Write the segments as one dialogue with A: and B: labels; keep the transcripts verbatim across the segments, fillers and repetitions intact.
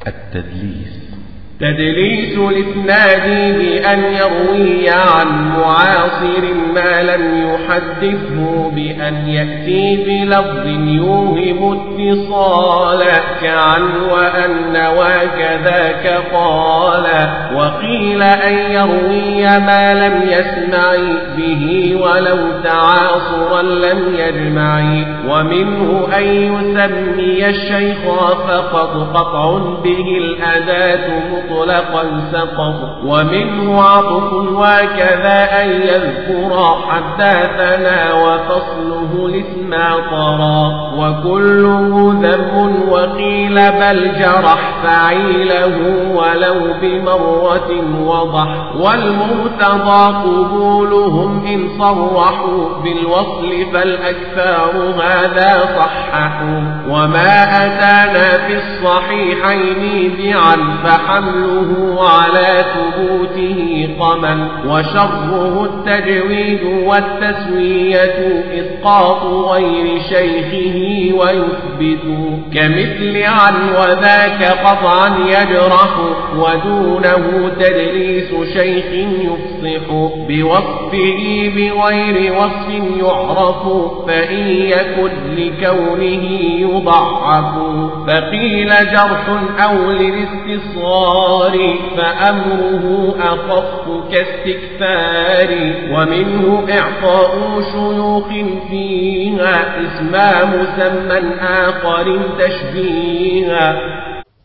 A: التدليس.
B: تدليس الإسناد بأن يروي عن معاصر ما لم يحدثه بأن يأتي بلفظ يوهم اتصالا كعن وأن وكذاك قال. وقيل أن يروي ما لم يسمع به ولو تعاصرا لم يجمع. ومنه أن يسمي الشيخ فقط قطع به الأداة مطلقا سقط. ومنه عطف وكذا أن يذكر حدثنا وفصله الاسم طرا. وكله ذم وقيل بل جرح فعيله ولو بمرة وضح. والمرتضى قبولهم إن صرحوا بالوصل فالأكثار هذا صححوا. وما أتانا في الصحيحين بعن فحمله على ثبوته قمن. وشره التجويد والتسوية إسقاط غير شيخه ويثبت كمثل عن وذاك قطعا يجرح. ودونه تدليس شيخ يفصح بوصفه بغير وصف يعرف فإن يكن لكونه يضعف. فقيل جرح أو للاستصغار فأمره أخف كاستكثار. ومنه إعطاء شيوخ فيها اسما مسمى آخر تشبيها.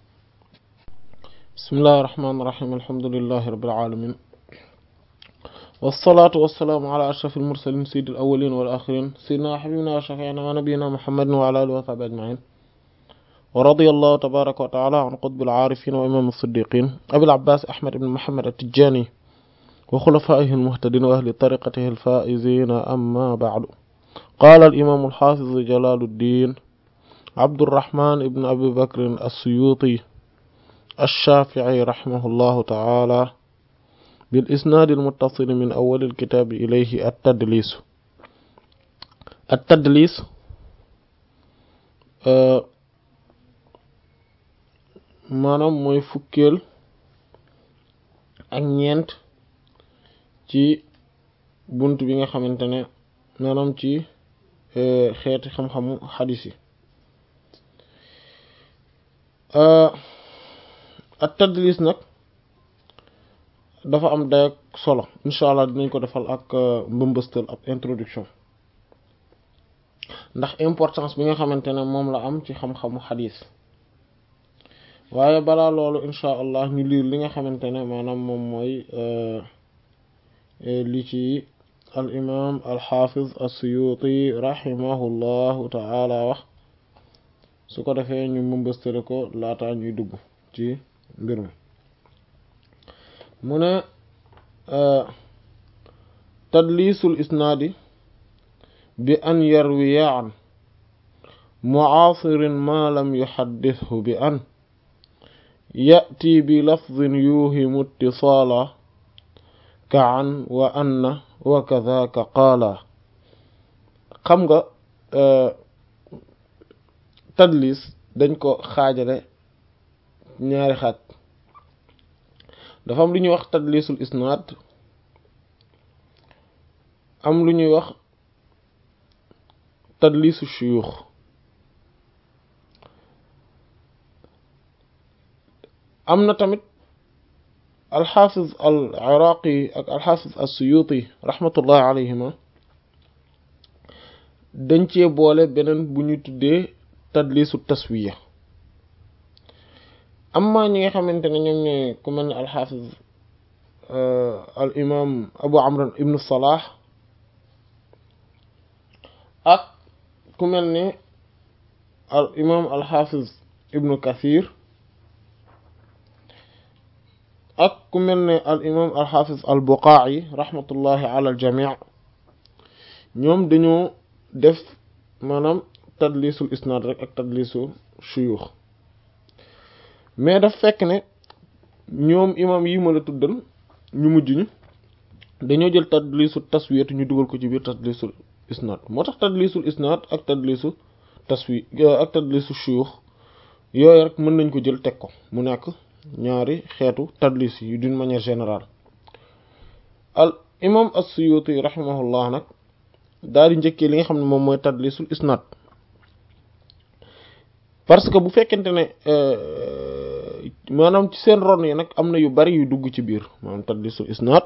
C: بسم الله الرحمن الرحيم. الحمد لله رب العالمين، والصلاة والسلام على أشرف المرسلين سيد الأولين والآخرين سيدنا حبيبنا وشفيعنا ونبينا محمد وعلى آله وصحبه أجمعين. ورضي الله تبارك وتعالى عن قطب العارفين وإمام الصديقين أبي العباس أحمد بن محمد التجاني وخلفائه المهتدين وأهل طريقته الفائزين. أما بعد، قال الإمام الحافظ جلال الدين عبد الرحمن بن أبي بكر السيوطي الشافعي رحمه الله تعالى بالإسناد المتصل من أول الكتاب إليه التدليس. التدليس آه maanaam mooy fukkeel ak ñeent ci bunt bi nga xamante ne maanaam ci xeeti xam-xamu xadis yi. at tadlis nag dafa am dayak solo, incha allah dinañ ko defal ak mbëmbëstal ak introduction, ndax importance bi nga xamante ne moom la am ci xam-xamu xadis. waaye balaa loolu incha allah ñu liir li nga xamante ne maanaam moom mooy li ci al imam al xaafiz as-Suyuti rahimahullahu ta'ala wax, su ko defee ñu mbëmbëstale ko laataa ñuy dugg ci mbir mi. mu ne tadlisul isnaadi bi an yarwiya an mu'aasirin ma lam yuhaddithu bi an ya'ti bi lafdhin yuhimu ittisaala ka'an wa anna wa kadhaaka qaala. xam nga tadlis dañ ko xaajale ñaari xaaj. dafa am lu ñuy wax tadlisul isnaad, am lu ñuy wax tadlisu shuyuux. am na tamit alxaafiz al iraqi ak alxaafiz as-Suyuti rahmatullahi alayhima dañ cee boole beneen bu ñu tuddee tadlisu taswiya. amma ñi nga xamante ne ñoom ñooy ku mel ne alxaafiz al imam abu amr ibnu salah ak ku mel ne al imam alxaafiz ibnu kathir ak ku mel ne al imam al xaafiz al buqaa'i rahmatullahi ala al jamii, ñoom dañoo def maanaam tadlisul isnaad rek ak tadlisu shuyuux. mais daf fekk ne ñoom imam yi ma la tuddal ñu mujj ñu dañoo jël tadlisu taswiyatu ñu dugal ko ci biir tadlisul isnaad. moo tax tadlisul isnaad ak tadlisu taswi ak tadlisu shuyuux yooyu rek mën nañ ko jël teg ko mu nekk ñaari xeetu tadlis yi d'une manière générale. al imam as-Suyuti rahimahullah nag daal di njëkkee li nga xam ne moom mooy tadlisul isnad parce que bu fekkente ne maanaam ci seen ron yi nag am na yu bari yu dugg ci biir maanaam tadlisul isnad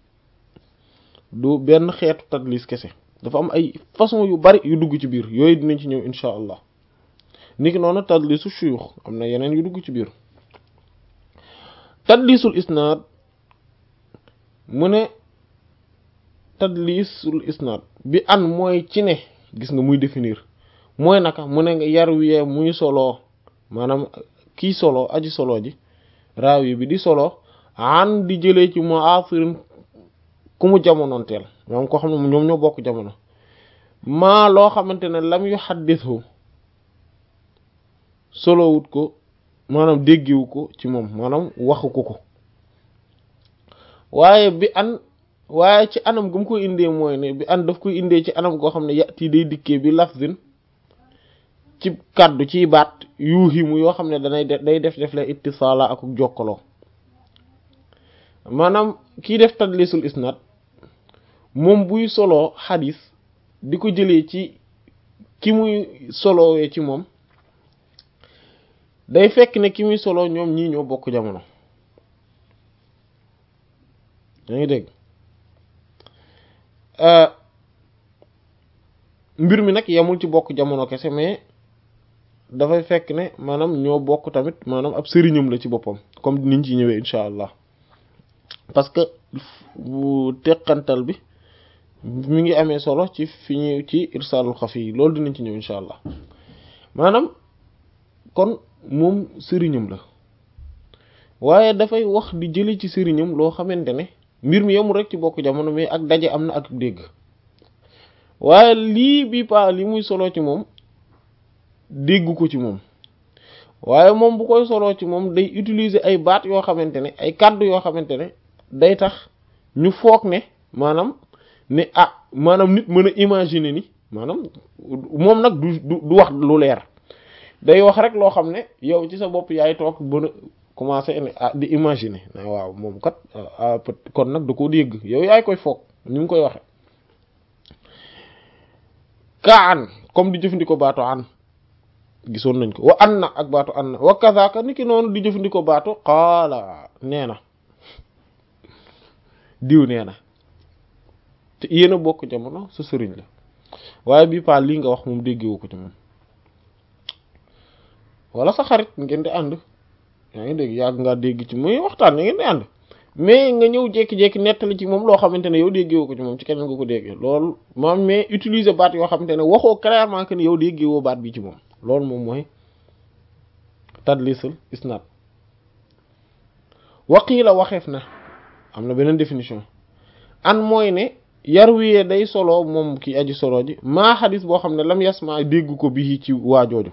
C: du benn xeetu tadlis kese dafa am ay façon yu bari yu dugg ci biir yooyu dinañ ci ñëw insha allah niki noonu tadlisu shuyukh am na yeneen yu dugg ci biir tadlisul isnad mu ne tadlisul isnad bi an mooy ci ne gis nga muy définir mooy naka mu ne nga yar wiyee muy soloo maanaam kii solo aji solo ji raawi bi di solo an di jëlee ci mu'asirin ku mu jamonoonteel maanaam koo xam ne ñoom ñoo bokk jamono maa loo xamante ne lam yu xaddithu solowut ko maanaam déggiwu ko ci moom maanaam waxu ko ko waaye bi an waaye ci anam gu mu koy indee mooy ne bi an daf koy indee ci anam goo xam ne yati day dikkee bi lafzin ci kàddu ciy baat yuuhimu yoo xam ne danay def day def def la ittisaala ak jokkaloo maanaam kii def tadlisul isnad moom buy soloo xadis di ko jëlee ci ki muy solowee ci moom day fekk ne ki muy solo ñoom ñii ñoo bokk jamono yaa ngi dégg mbir mi nag yemul ci bokk jamono kese mais dafay fekk ne maanaam ñoo bokk tamit maanaam ab sëriñam la ci boppam comme niñ ci ñëwee incha allah parce que bu teqantal bi mi ngi amee solo ci fi ñu ci irsaalul xafi yi loolu dinañ ci ñëw incha allah maanaam kon moom sëriñam la waaye dafay wax di jële ci sëriñam loo xamante ne mbir mi yemul rek ci bokk jamono mais ak daje am na ak dégg waaye lii bi pa li muy solo ci moom dégg ko ci moom waaye moom bu koy solo ci moom day utiliser ay baat yoo xamante ne ay kàddu yoo xamante ne day tax ñu foog ne maanaam ne ah maanaam nit mën a imaginer ni maanaam moom nag du du wax lu leer day wax rek loo xam ne yow ci sa bopp yaay toog bën a commencer ne ah di imaginer na waaw moom kat kon nag da ko dégg yow yaay koy foog ni mu koy waxe ka an comme di jëfandikoo baatu an gisoon nañ ko wa an na ak baatu an na wa kazaka niki noonu di jëfandikoo baatu qaala nee na diw nee na te yéen a bokk jamono sa sëriñ la waaye bii pa lii nga wax moom déggewu ko ci moom wala sa xarit ngeen di ànd yaa ngi dégg yàgg ngaa dégg ci muy waxtaan ngeen di ànd mais nga ñëw jékki-jékki nettali ci moom loo xamante ne yow déggewoo ko ci moom ci keneen nga ko déggee loolu moom mais utiliser baat yoo xamante ne waxoo clairement que ne yow déggewoo baat bi ci moom loolu moom mooy tadlisul isnad waqiila waxeef na am na beneen définition an mooy ne yar wiyee day solo moom ki aji solo ji maa xadis boo xam ne lam yasma dégg ko bii ci waajooju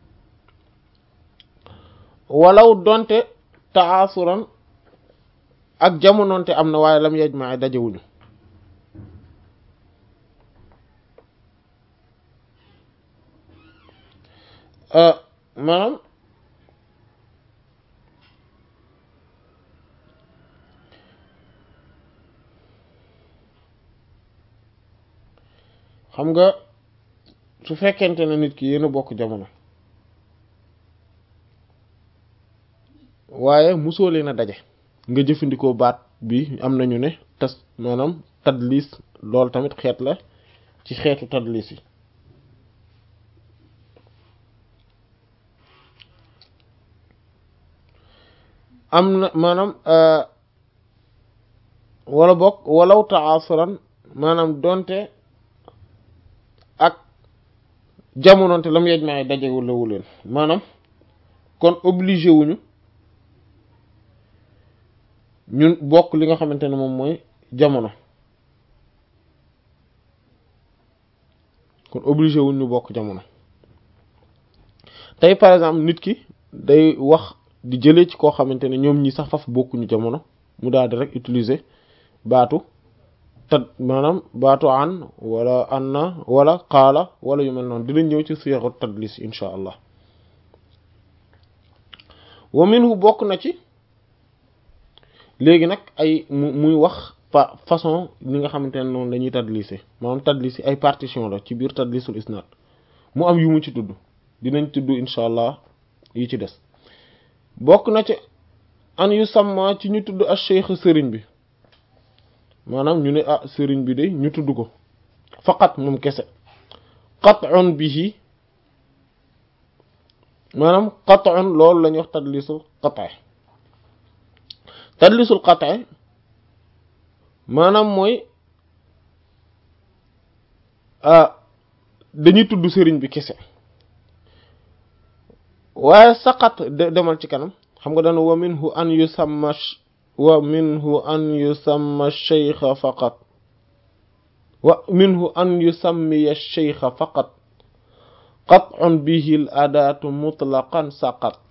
C: walaw donte taasuran ak jamononte am na waaye lam yajma dajewuñu maanaam xam nga su fekkente ne nit ki yéen a bokk jamono waaye musoo leen a daje nga jëfandikoo baat bi am nañu ne tas maanaam tadlis loolu tamit xeet la ci xeetu tadlis yi am na maanaam wala bokk walaw taasuran maanaam donte ak jamononte lam yej maay dajewu lawu leen maanaam kon obligé wuñu ñun bokk li nga xamante ne moom mooy jamono kon obligé wuñ ñu bokk jamono tey par exemple nit ki day wax di jëlee ci koo xamante ne ñoom ñi sax faf bokkuñu jamono mu daal di rek utiliser baatu tad maanaam baatu an wala anna wala qaala wala yu mel noonu dinañ ñëw ci siyaxu tadlis insha allah wa minhu bokk na ci léegi nag ay muy wax fa façon li nga xamante ne noonu lañuy tadlise maanaam tadlis ay partition la ci biir tadlisul isnad mu am yu mu ci tudd dinañ tudd insha allah yi ci des bokk na ci an yu samma ci ñu tudd al cheikh sëriñ bi maanaam ñu ne ah sëriñ bi de ñu tudd ko faqat moom kese qat'un bihi maanaam qat'un loolu la ñuy wax tadlisul qat'i tadlisul qat'i maanaam mooy ah dañuy tudd sëriñ bi kese waaye saqat demal ci kanam xam nga dana wa minhu an yusamma wa minhu an yusamma shaykha faqat wa minhu an yusammiya shaykha faqat qat'un bihi al adatu mutlaqan saqat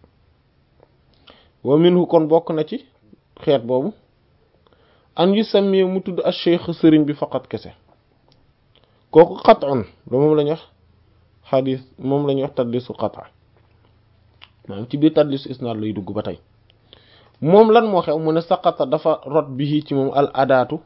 C: wa minhu kon bokk na ci xeet boobu an yusammiya mu tudd al shaykh sëriñ bi faqat kese kooku qat'un lo moom lañu wax xadis moom lañu wax tadlisu qat'a maanaam ci biir tadlisu isnaad lay dugg ba tey moom lan moo xew mu ne saqata dafa rot bi ci moom al adaatu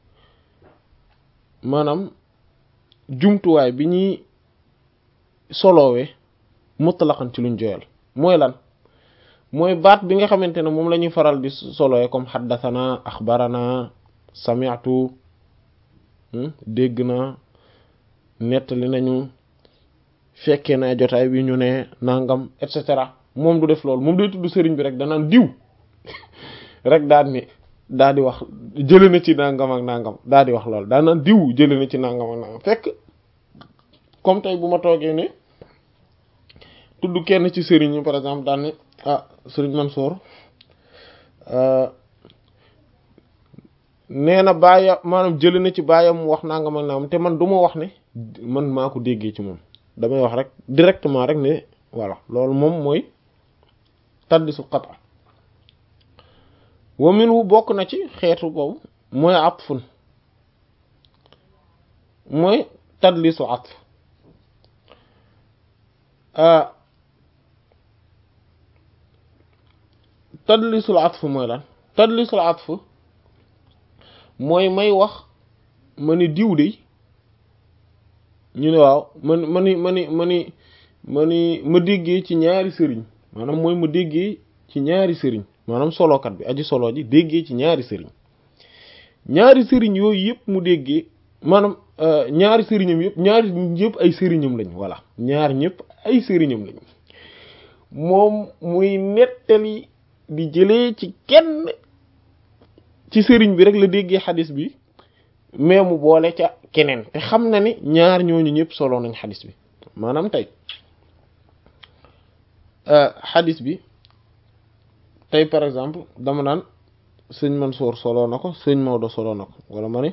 C: maanaam jumtuwaay bi ñuy solowee mutlaqan ci luñ joyal mooy lan mooy baat bi nga xamante ne moom la ñuy faral di solowee comme xaddathana axbarana sami'tu dégg na nettali nañu fekkee naa jotaay bi ñu ne nangam et cetera moom du def loolu moom day tudd sëriñ bi rek danaan diw rek daal ni daal di wax jëlee na ci nangam ak nangam daal di wax loolu daanaan diw jëlee na ci nangam ak nangam fekk comme tey bu ma toogee ne tudd kenn ci sëriñ yi par exemple daal ne ah sëriñ Mansour nee na baaya maanaam jëlee na ci baayam mu wax nangam ak nangam te man du ma wax ne man maa ko déggee ci moom damay wax rek directement rek ne voilà loolu moom mooy tadlisu qat'a wa minhu bokk na ci xeetu boobu mooy atfun mooy tadlisu atf tadlisul atf mooy lan tadlisul atf mooy may wax ma ni diw de ñu ne waaw man ma ni ma ni ma ni ma ni ma déggee ci ñaari sëriñ maanaam mooy ma déggee ci ñaari sëriñ maanaam solokat bi aji solo ji déggee ci ñaari sëriñ ñaari sëriñ yooyu yëpp mu déggee maanaam ñaari sëriñam yëpp ñaari yëpp ay sëriñam lañ voilà ñaar ñëpp ay sëriñam lañ moom muy nettali di jëlee ci kenn ci sëriñ bi rek la déggee xadis bi mais mu boole ca keneen te xam na ni ñaar ñooñu ñëpp solo nañ xadis bi maanaam tey xadis bi tey par exemple dama naan sëñ Mansour solo na ko sëñ Maodo solo na ko wala ma ne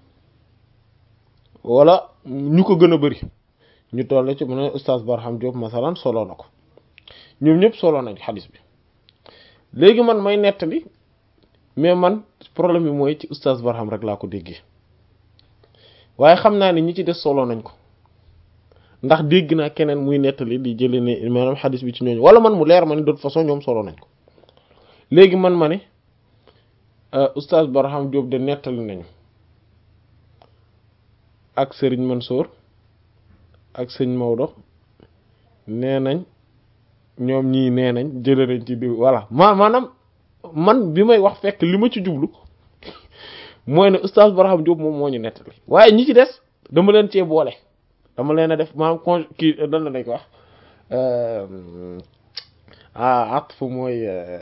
C: wala ñu ko gën a bari ñu toll ci mu ne Oustaz Barham Diop masalan solo na ko ñoom ñëpp solo nañ xadis bi léegi man may nettali mais man problème bi mooy ci Oustaz Barham rek laa ko déggee waaye xam naa ne ñi ci des solo nañ ko ndax dégg naa keneen muy nettali di jëlee ne maanaam xadis bi ci ñooñu wala man mu leer ma ne de toute façon ñoom solo nañ ko léegi man ma ne Oustaz Barham Diop de nettali nañu ak Serigne Mansour ak sëñ Maodo nee nañ ñoom ñii nee nañ jëlee nañ ci diw voilà ma maanaam man bi may wax fekk li ma ci jublu mooy ne Oustaz Barham Diop moom moo ñu nettali waaye ñi ci des dama leen cee boole dama leen a def maanaam con kii dan la nañ ko wax ah atf mooy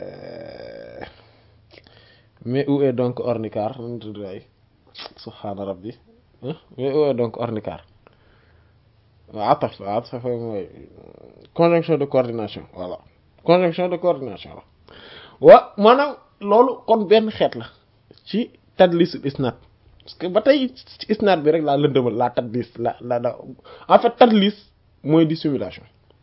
C: mais où est donc ornicar nanu tudd ay subhaana rabbi mais où est donc ornicar waaw ataf ataf mooy conjonction de coordination voilà conjonction de coordination la wa maanaam loolu kon benn xeet la ci tadlisul isnad parce que ba tey ci isnad bi rek laa lëndëmal laa tadlis la la la en fait tadlis mooy dissimulation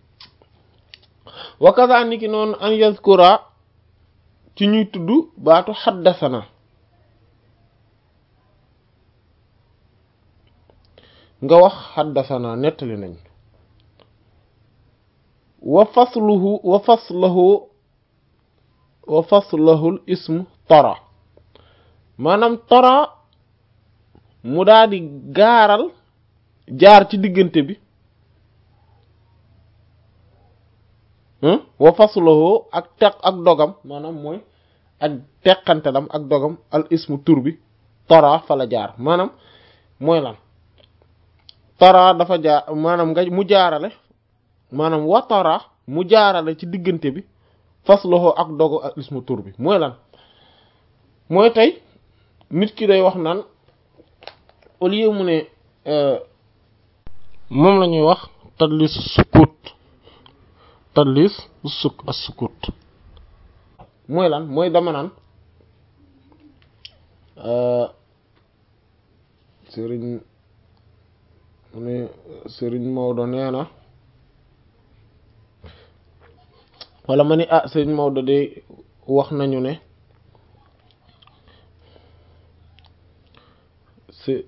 C: wa kaza niki noonu an yazkura ci ñuy tudd baatu xaddasana nga wax xaddasana nettali nañ wa fasluhu wa fasluhu wa faslahul ismu tara maanaam tara mu daal di gaaral jaar ci diggante bi wa faslahu ak teq ak dogam maanaam mooy ak teqantelam ak dogam al ismu tur bi tara fa la jaar maanaam mooy lan tara dafa jaar maanaam nga mu jaarale maanaam wa tara mu jaarale ci diggante bi faslahu ak dogu al ismu tur bi mooy lan mooy tey nit ki day wax naan au lieu mu ne moom la ñuy wax tadlis sukut tadlis suk as sukut mooy lan mooy dama naan sëriñ mu ne sëriñ Maodo nee na wala ma ni ah sëriñ Maodo de wax nañu ne si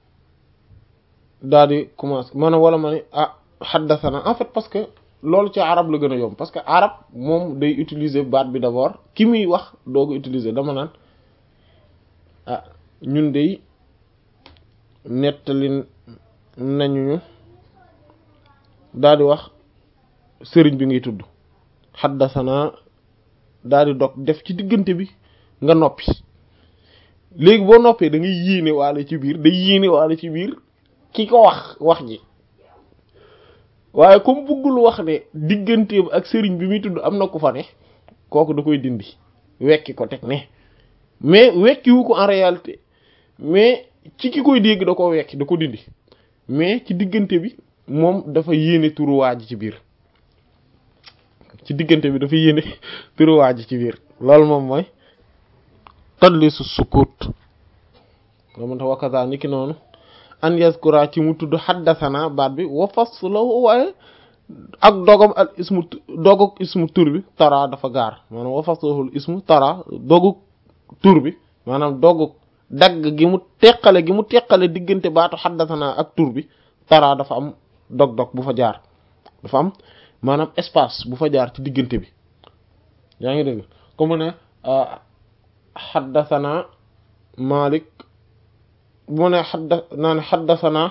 C: daal di commencer maanaam wala ma ni ah xaddasana en fait parce que loolu ci arab la gën a yomb parce que arab moom day utiliser baat bi d'abord ki muy wax doo ko utiliser dama naan ah ñun dey nettali nañu daal di wax sëriñ bi ngay tudd xaddasana daal di dog def ci diggante bi nga noppi léegi boo noppee da ngay yéene waale ci biir day yéene waale ci biir ki ko wax wax ji waaye comme bëggul wax ne digganteem ak sëriñ bi muy tudd am na ku fa ne kooku da koy dindi wekki ko teg ne mais wekkiwu ko en réalité mais ci ki koy dégg da ko wekki da ko dindi mais ci diggante bi moom dafa yéene turuwaa ji ci biir ci diggante bi dafa yéene turuwaa ji ci biir loolu moom mooy tadlisu sukut nga mën ta wakaza ni ki noonu an yazkura ci mu tudd xaddasana baat bi wa faslahu waaye ak dogam al ismu doguk ismu tur bi tara dafa gaar maanaam wa faslahul ismu tara doguk tur bi maanaam doguk dagg gi mu teqale gi mu teqale diggante baatu xaddasana ak tur bi tara dafa am dog-dog bu fa jaar dafa am maanaam espace bu fa jaar ci diggante bi yaa ngi dégg comme ne xaddasana Malik mu ne xadda naa ne xaddasana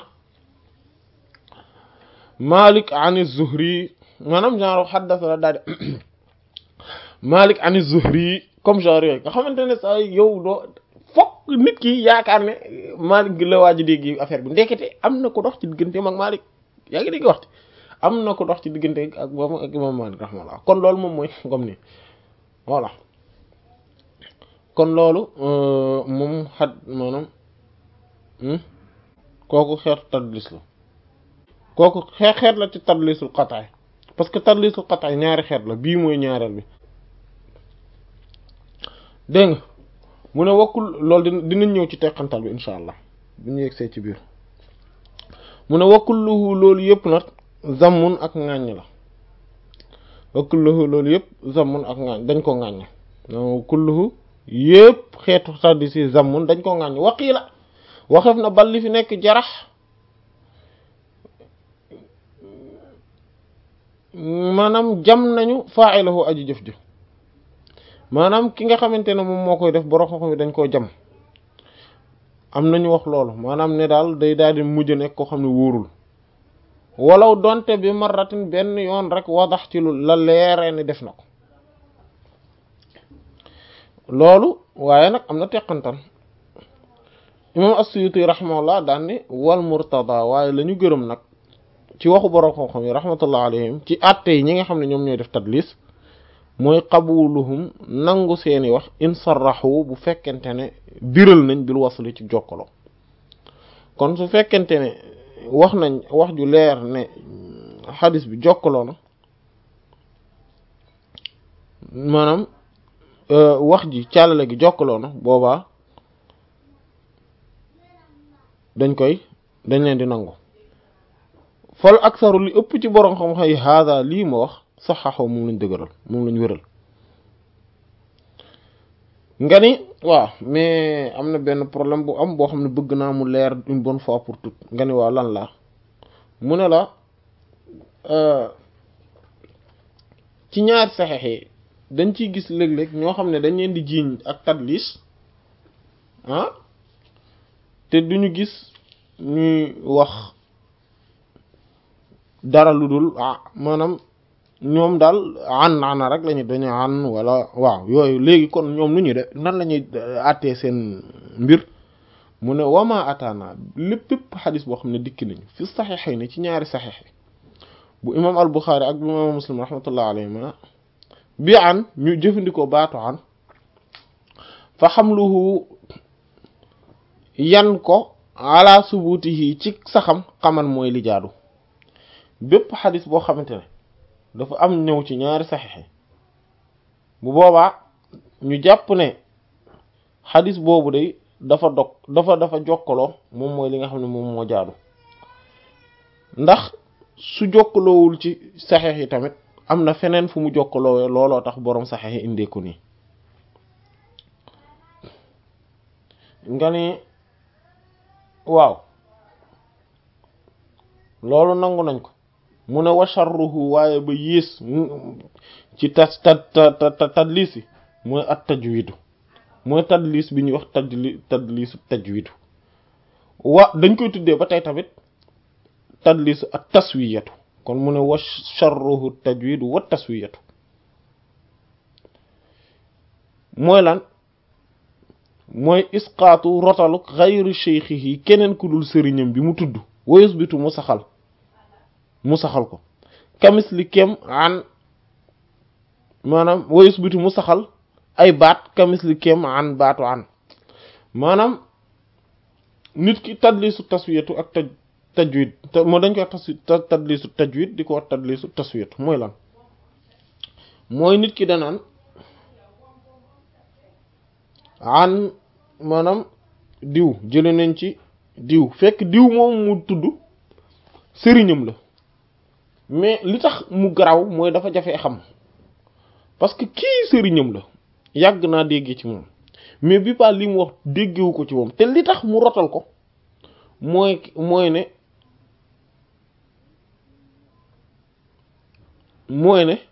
C: Malik an az-Zuhri maanaam genre xaddasana daal di Malik an az-Zuhri comme genre yooyu nga xamante ne saa yow doo fokk nit ki yaakaar ne Malik gi la waaj a dégg affaire bi ndekete am na ko dox ci digganteem ak Malik yaa ngi dégg waxti am na ko dox ci diggante ak moom ak imam Malik rahmallah kon loolu moom mooy comme ni voilà kon loolu moom xad maanaam kooku xeetu tadlis la kooku xeet xeet la ci tadlisul qat'i parce que tadlisul qat'i ñaari xeet la bii mooy ñaareel bi dégg nga mu ne wakkul loolu dinañ ñëw ci teqantal bi insha allah bu ñu yegsee ci biir mu ne wakkulluhu loolu yëpp nag zammun ak ŋàññ la wakkulluhu loolu yëpp zammun ak ŋàññ dañ ko ŋàññ kulluhu yëpp xeetu tadlis yi zammun dañ ko ŋàññ waqiila waxef na bal li fi nekk jarax maanaam jam nañu fa'ilahu aji jëf ji maanaam ki nga xamante ne moom moo koy def borom xam-xam yi dañ koo jam am nañu wax loolu maanaam ne daal day daal di mujj nekk koo xam ne wóorul walaw donte bi marratin benn yoon rek wadax ci lu la leeree ni def na ko loolu waaye nag am na teqantal imam as-Suyuti rahimahullah daan ne wal murtada waaye la ñu gërëm nag ci waxu borom xam-xam yi rahmatullah alayhim ci àtte yi ñi nga xam ne ñoom ñooy def tadlis mooy qabuluhum nangu seeni wax in sarrahu bu fekkente ne biral nañ bil wasli ci jokkaloo kon su fekkente ne wax nañ wax ju leer ne xadis bi jokkaloo na maanaam wax ji càllale gi jokkaloo na boobaa dañ koy dañ leen di nangu fal aksaru li ëpp ci borom xam-xam yi hada lii ma wax saxaxoo moom lañ dëgëral moom lañ wéral nga ni waaw mais am na benn problème bu am boo xam ne bëgg naa mu leer une bonne fois pour toutes nga ni waaw lan la mu ne la ci ñaari saxex yi dañ ciy gis léeg-léeg ñoo xam ne dañ leen di jiiñ ak tadlis ah te duñu gis ñuy wax dara lu dul ah maanaam ñoom daal an ana rek lañu dañu an wala waaw yooyu léegi kon ñoom nu ñu de nan la ñuy àttee seen mbir mu ne wama ataana lépp lépp xadis boo xam ne dikki nañu fi saxiixay ni ci ñaari saxiix bu imam al Buxaari ak bu imam Muslim rahmatullah alayhima bi an ñu jëfandikoo baatu an fa xamluhu yan ko ala subutihi ci saxam xaman mooy li jaadu bépp xadis boo xamante ne dafa am ñëw ci ñaari saxiix bu boobaa ñu jàpp ne xadis boobu day dafa dog dafa dafa jokkaloo moom mooy li nga xam ne moom moo jaadu ndax su jokkaloowul ci saxiix yi tamit am na feneen fu mu jokkaloowee looloo tax boroom saxiix yi indeeku nii nga ni waaw loolu nangu nañ ko mu ne wa sharruhu waaye ba yées ci tas tad tad tadlis yi mooy at tajwidu mooy tadlis bi ñuy wax tadli tadlisu tajwidu wa dañ koy tuddee ba tey tamit tadlisu at taswiyatu kon mu ne wa sharruhu tajwidu wa taswiyatu mooy lan mooy isqaatu rotalu xayri shaykhihi keneen ku dul sëriñam bi mu tudd wa yusbitu mu saxal mu saxal ko kamis li kem an maanaam wa yusbitu mu saxal ay baat kamis li kem an baatu an maanaam nit ki tadlisu taswiyatu ak taj tajwid moo dañ koy tas tadlisu tajwid di ko wax tadlisu taswiyatu mooy lan mooy nit ki danaan an maanaam diw jële nañ ci diw fekk diw moom mu tudd sëriñam la mais li tax mu garaw mooy dafa jafee xam parce que kii sëriñam la yàgg naa déggee ci moom mais bi pas li mu wax déggewu ko ci moom te li tax mu rotal ko mooy mooy ne mooy ne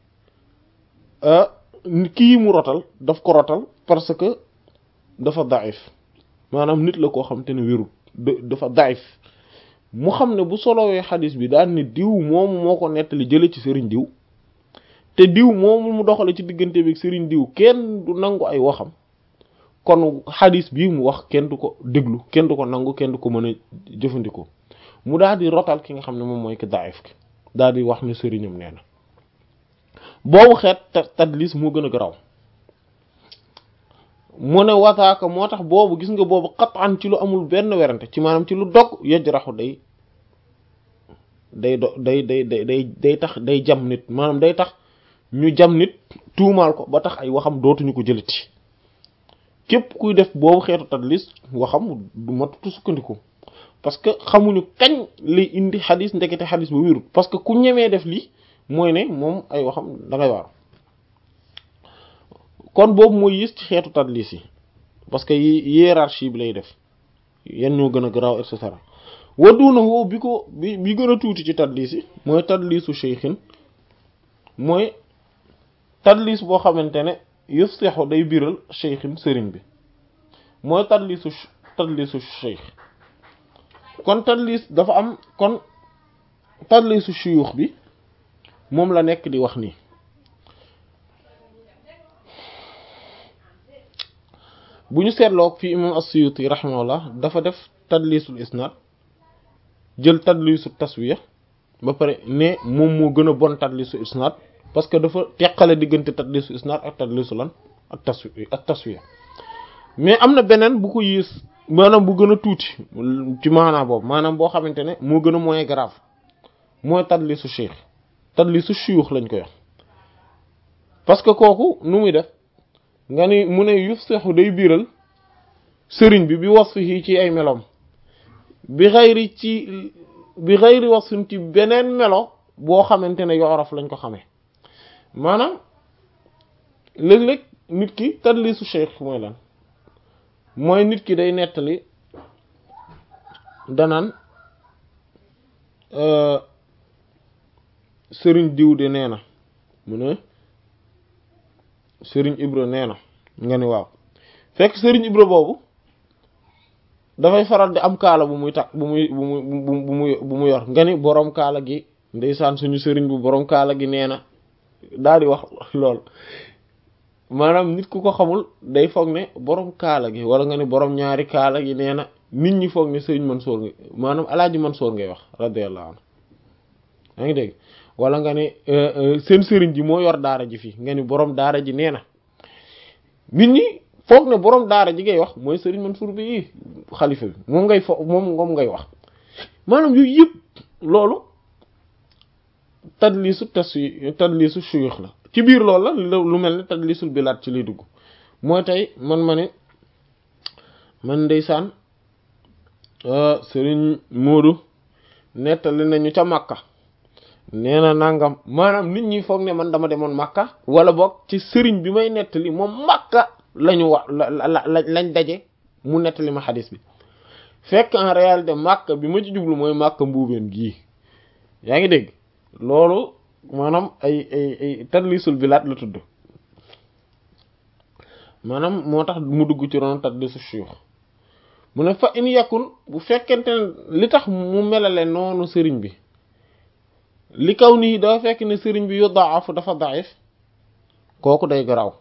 C: kii mu rotal daf ko rotal parce que dafa daif maanaam nit la koo xam te ne wérul dafa daif mu xam ne bu solowee xadis bi daan ne diw moom moo ko nettali jële ci sëriñ diw te diw moom mu doxale ci diggante bi sëriñ diw kenn du nangu ay waxam kon xadis bii mu wax kenn du ko déglu kenn du ko nangu kenn du ko mën a jëfandikoo mu daal di rotal ki nga xam ne moom mooy ki daif ki daal di wax ne sëriñam nee na boobu xeet tadlis moo gën a garaw mu ne wataaka moo tax boobu gis nga boobu qat'an ci lu amul benn werante ci maanaam ci lu dog yajraxu day day do day day day day day tax day jam nit maanaam day tax ñu jam nit tuumaal ko ba tax ay waxam dootuñu ko jëlati képp kuy def boobu xeetu tadlis waxam du matutu sukkandiku parce que xamuñu kañ lay indi xadis ndekete xadis ba wérut parce que ku ñemee def lii mooy ne moom ay waxam da ngay waaru kon boobu mooy yées ci xeetu tadlis yi parce que hiérarchie bi lay def yan ñoo gën a garaaw et cetera wadunahu bi ko bi bi gën a tuuti ci tadlis yi mooy tadlisu shaykhin mooy tadlis boo xamante ne yufsihu day biral shaykhin sëriñ bi mooy tadlisu tadlisu shaykh kon tadlis dafa am kon tadlisu shuyukh bi moom la nekk di wax nii bu ñu seetloo fi imam as-Suyuti rahimahullah dafa def tadlisul isnad jël tadlisu taswiya ba pare ne moom moo gën a bon tadlisu isnad parce que dafa teqale diggante tadlisu isnad ak tadlisu lan ak taswi ak taswiya mais am na beneen bu ko yées maanaam bu gën a tuuti ci maanaam boobu maanaam boo xamante ne moo gën a moins grave mooy tadlisu cheikh tadlisu shuyukh lañ koy wax parce que kooku nu muy def nga ni mu ne yufsihu day biiral sëriñ bi bi wasfihi ci ay melom bi xayri ci bi xayri wasfin ci beneen melo boo xamante ne yoraf lañ ko xamee maanaam léeg-léeg nit ki tadlisu cheikh mooy lan mooy nit ki day nettali danaan sëriñ diw de nee na mu ne Serigne Ibra nee na nga ni waaw fekk Serigne Ibra boobu dafay faral di am kaala bu muy takk bu muy bu muy bu muy bu mu yor nga ni borom kaala gi ndeysaan suñu Serigne bu borom kaala gi nee na daal di wax lool maanaam nit ku ko xamul day foog ne borom kaala gi wala nga ni borom ñaari kaala gi nee na nit ñi foog ne Serigne Mansour nga maanaam Alaaji Mansour ngay wax radiyallahu anhu yaa ngi dégg wala nga ni seen Serigne ji moo yor daara ji fii nga ni borom daara ji nee na nit ñi foog ne borom daara ji ngay wax mooy Serigne Mansour bi xalifa bi moom ngay fo moom moom ngay wax maanaam yooyu yëpp loolu tadlisu tas tadlisu shuyukh la ci biir loolu la lu mel ne tadlisul bilaat ci lay dugg mooy tey man ma ne man ndeysaan Serigne Modou nettali nañu ca Makka nee na nangam maanaam nit ñi foog ne man dama demoon Makka wala boog ci Serigne bi may nettali moom Makka lañu wax la la lañ daje mu nettali ma xadis bi fekk en réalité Makka bi ma ci jublu mooy Makka mbuubeen gii yaa ngi dégg loolu maanaam ay ay ay tadlisul bilaat la tudd maanaam moo tax mu dugg ci ron tadlisu shuyukh mu ne fa in yakun bu fekkente ne li tax mu melale noonu sëriñ bi li kaw nii dafa fekk ne sëriñ bi yudaafu dafa daif kooku day garaw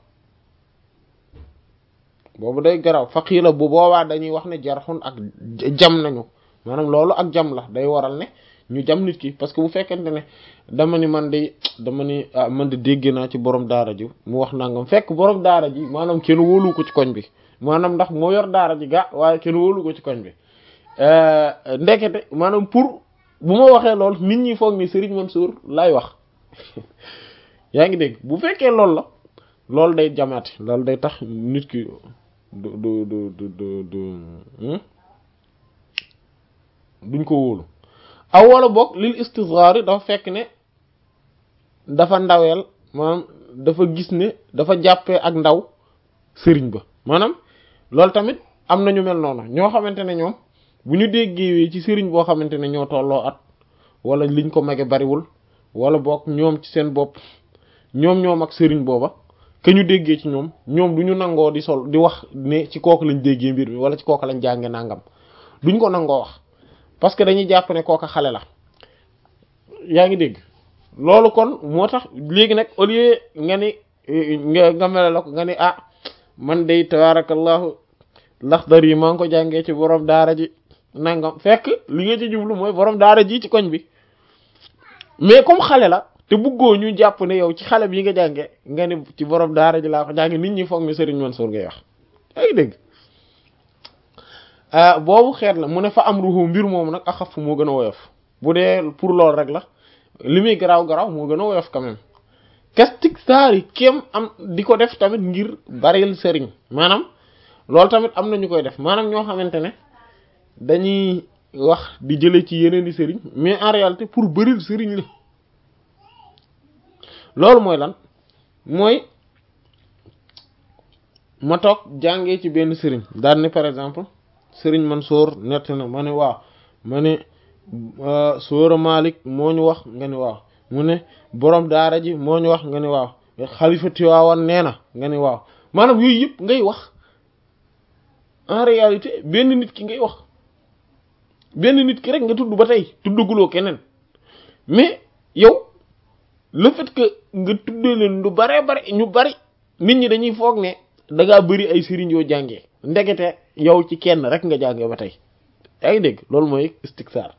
C: boobu day garaw faqiila bu boobaa dañuy wax ne jarxun ak jam nañu maanaam loolu ak jam la day waral ne ñu jam nit ki parce que bu fekkente ne dama ni man de dama ni ah man de dégg naa ci borom daara ji mu wax nangam fekk borom daara ji maanaam kenn wóolu ko ci koñ bi maanaam ndax moo yor daara ji ga waaye kenn wóolu ko ci koñ bi ndekete maanaam pour bu ma waxee lool nit ñi foog ni Serigne Mansour laay wax yaa ngi dégg bu fekkee loolu la loolu day jamaate loolu day tax nit ki du du du du du du duñ ko wóolu aw wala boog lil istisghar dafa fekk ne dafa ndaweel maanaam dafa gis ne dafa jàppee ak ndaw sëriñ ba maanaam loolu tamit am na ñu mel noonu ñoo xamante ne ñoom bu ñu déggee ci sëriñ boo xamante ne ñoo tolloo at wala liñ ko mage bariwul wala boog ñoom ci seen bopp ñoom ñoom ak sëriñ booba ke ñu déggee ci ñoom ñoom du ñu nangoo di sol di wax ne ci kooku lañ déggee mbir mi wala ci kooku lañ jànge nangam duñ ko nangoo wax parce que dañuy jàpp ne kooka xale la yaa ngi dégg loolu kon moo tax léegi nag au lieu nga ni nga nga mel la ko nga ni ah man day tabarakallahu Laxdari maa ngi ko jàngee ci borom daara ji nangam fekk li nga ci jublu mooy borom daara ji ci koñ bi mais comme xale la te bëggoo ñu jàpp ne yow ci xale bi nga jàngee nga ni ci borom daara ji laa ko jàngee nit ñi foog ne Serigne Mansour ngay wax yaa ngi dégg boobu xeet la mu ne fa am ruuxu mbir moom nag axaf moo gën a woyof bu dee pour loolu rek la li muy garaaw garaaw moo gën a woyof quand même kastik saari kéem am di ko def tamit ngir baril sëriñ maanaam loolu tamit am na ñu koy def maanaam ñoo xamante ne dañuy wax di jële ci yeneen di sëriñ mais en réalité pour baril sëriñ la loolu mooy lan mooy ma toog jàngee ci benn sëriñ daal ne par exemple Sëriñ Mansour nett na ma ne waaw ma ne Soora Malik moo ñu wax nga ne waaw mu ne borom daara ji moo ñu wax nga ne waaw xalifa Tiwaawan nee na nga ne waaw maanaam yooyu yëpp ngay wax en réalité benn nit ki ngay wax benn nit ki rek nga tudd ba tey tuddaguloo keneen mais yow le fait que nga tuddee leen lu bare bare ñu bari nit ñi dañuy foog ne da ngaa bëri ay sëriñ yoo jàngee ndekete yow ci kenn rek nga jàngee ba tey yaa ngi dégg loolu mooy istiksaar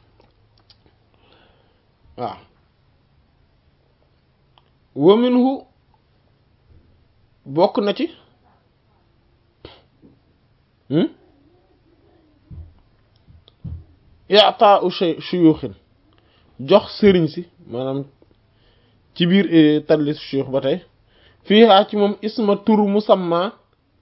C: waaw wa minhu bokk na ci i'ta'u shuyukhin jox sëriñ si maanaam ci biir tadlis shuyukh ba tey fii haa ci moom isma tur musamma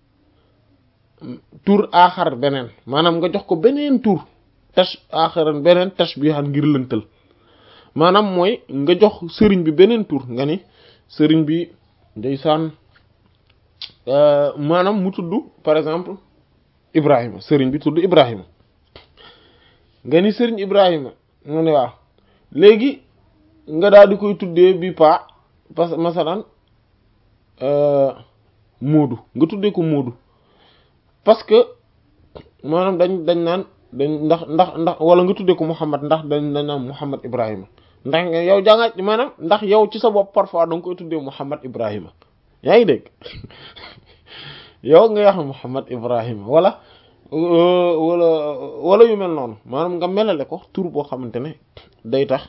C: tur aaxar beneen maanaam nga jox ko beneen tur tash aaxaran beneen tashbihan ngir lëntal maanaam mooy nga jox sëriñ bi beneen tur nga ni sëriñ bi ndeysaan maanaam mu tudd par exemple Ibrahima sëriñ bi tudd Ibrahima nga ni sëriñ Ibrahima mu ne waaw léegi nga daal di koy tuddee bi pa parce que masalan Moodu nga tuddee ko Moodu parce que maanaam dañ dañ naan dañ ndax ndax ndax wala nga tuddee ko Muhammad ndax dañ dañ naan Muhammad Ibrahima ndax nga yow jànga maanaam ndax yow ci sa bopp parfois da nga koy tuddee Muhammad Ibrahima yaa ngi dégg yow nga wax Muhammad Ibrahima wala wala wala yu mel noonu maanaam nga melale ko tur boo xamante ne day tax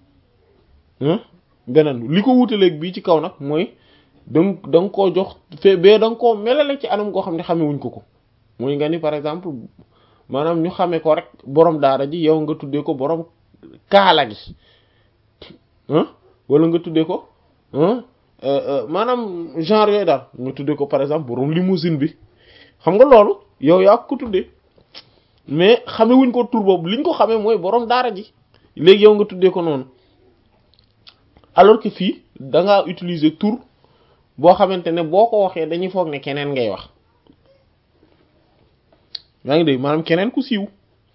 C: beneen li ko wutaleeg bii ci kaw nag mooy dang da nga koo jox fe bee da nga koo melale ci anam goo xam ne xamee wuñ ko ko mooy nga ni par exemple maanaam ñu xamee ko rek borom daara ji yow nga tuddee ko borom kaala gi wala nga tuddee ko maanaam genre yooyu daal nga tuddee ko par exemple borom limousine bi xam nga loolu yow yaa ko tuddee mais xamee wuñ ko tur boobu liñ ko xamee mooy borom daara ji léegi yow nga tuddee ko noonu alors que fii da ngaa utiliser tur boo xamante ne boo ko waxee dañuy foog ne keneen ngay wax yaa ngi dégg maanaam keneen ku siiw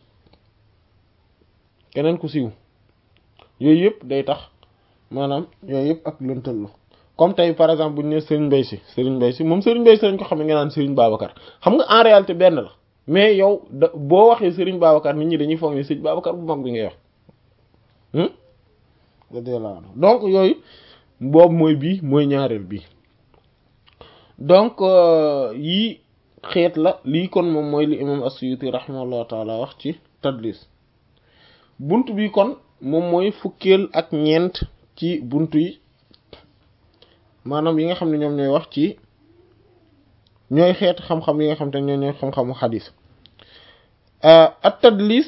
C: keneen ku siiw yooyu yëpp day tax maanaam yooyu yëpp ak lëntal la comme tey par exemple bu ñu nee Serigne Mbaye Sy Serigne Mbaye Sy moom Serigne Mbaye Sy lañ ko xam ne nga naan Serigne Babacar xam nga en réalité benn la mais yow da boo waxee Serigne Babacar nit ñi dañuy foog ne Serigne Babacar bu mag bi ngay wax donc yooyu boobu mooy bii mooy ñaareel bii donc yii xeet la lii kon moom mooy li imam as-Suyuti rahimahullahu taala wax ci tadlis bunt bi kon moom mooy fukkeel ak ñeent ci bunt yi maanaam yi nga xam ne ñoom ñooy wax ci ñooy xeet xam-xam yi nga xam te ñoo ñooy xam-xamu xadis at tadlis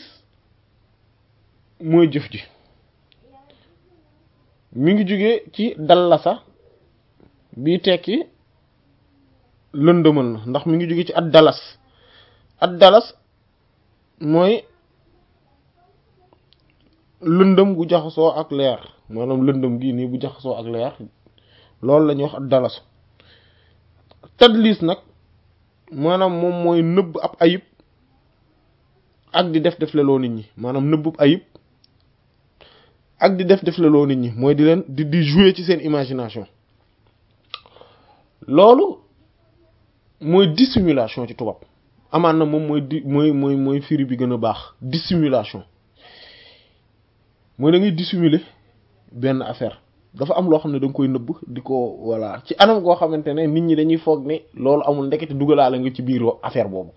C: mooy jëf ji mi ngi jóge ci dallasa bi tekki lëndëmal na ndax mi ngi jóge ci ad dalas ad dalas mooy lëndëm gu jaxasoo ak leer maanaam lëndëm gi nii bu jaxasoo ak leer loolu la ñuy wax ad dalas tadlis nag maanaam moom mooy nëbb ab ayib ak di def def leloo nit ñi maanaam nëbb ab ayib ak di def def leloo nit ñi mooy di leen di di jouer ci seen imagination loolu mooy dissimulation ci tubaab amaan na moom mooy di mooy mooy mooy firi bi gën a baax dissimulation mooy da ngay dissimuler benn affaire dafa am loo xam ne da nga koy nëbb di ko voilà ci anam goo xamante ne nit ñi dañuy foog ne loolu amul ndekete dugalaale nga ci biir affaire boobu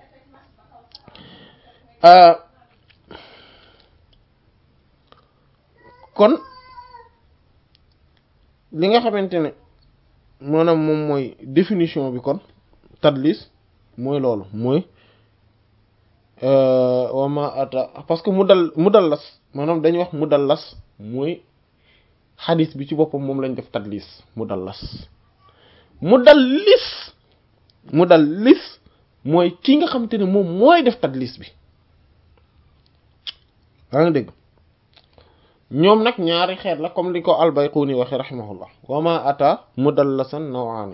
C: kon li nga xamante ne maanaam moom mooy définition bi kon tadlis mooy loolu mooy wama ata parce que mu dal mu dallas maanaam dañuy wax mu dallas mooy xadis bi ci boppam moom lañ def tadlis mu dallas mu dallis mu dallis mooy ki nga xamante ne moom mooy def tadlis bi yaa ngi dégg ñoom nag ñaari xeet la comme li ko al-Bayquni waxe rahimahullah wama ata mudallasan naw'ani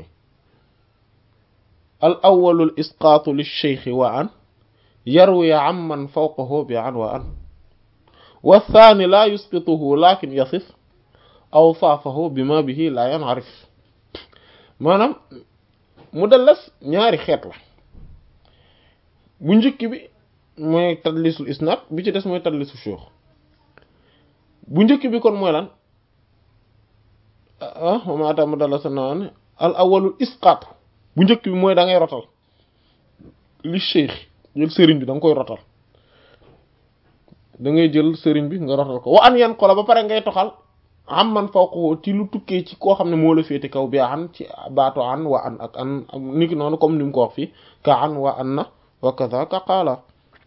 C: al awwalu al isqaatu lish-shaykh wa an yarwi amman fawqahu bi an wa an wa thani la yusqituhu lakin yasif awsaafahu bima bihi la yan'arif maanaam mudallas ñaari xeet la bu njëkk bi mooy tadlisul isnad bi ci des mooy tadlisul shuyukh bu njëkk bi kon mooy lan ah wama ata mudallasan naw'ani al awwalul isqaat bu njëkk bi mooy da ngay rotal li cheikh jël sëriñ bi da nga koy rotal da ngay jël sëriñ bi nga rotal ko wa an yan xola ba pare ngay toxal am man fawqahu ci lu tukkee ci koo xam ne moo la féete kaw bi an ci baatu an wa an ak an niki noonu comme ni mu ko wax fii ka an wa an na wa kaza ka qaala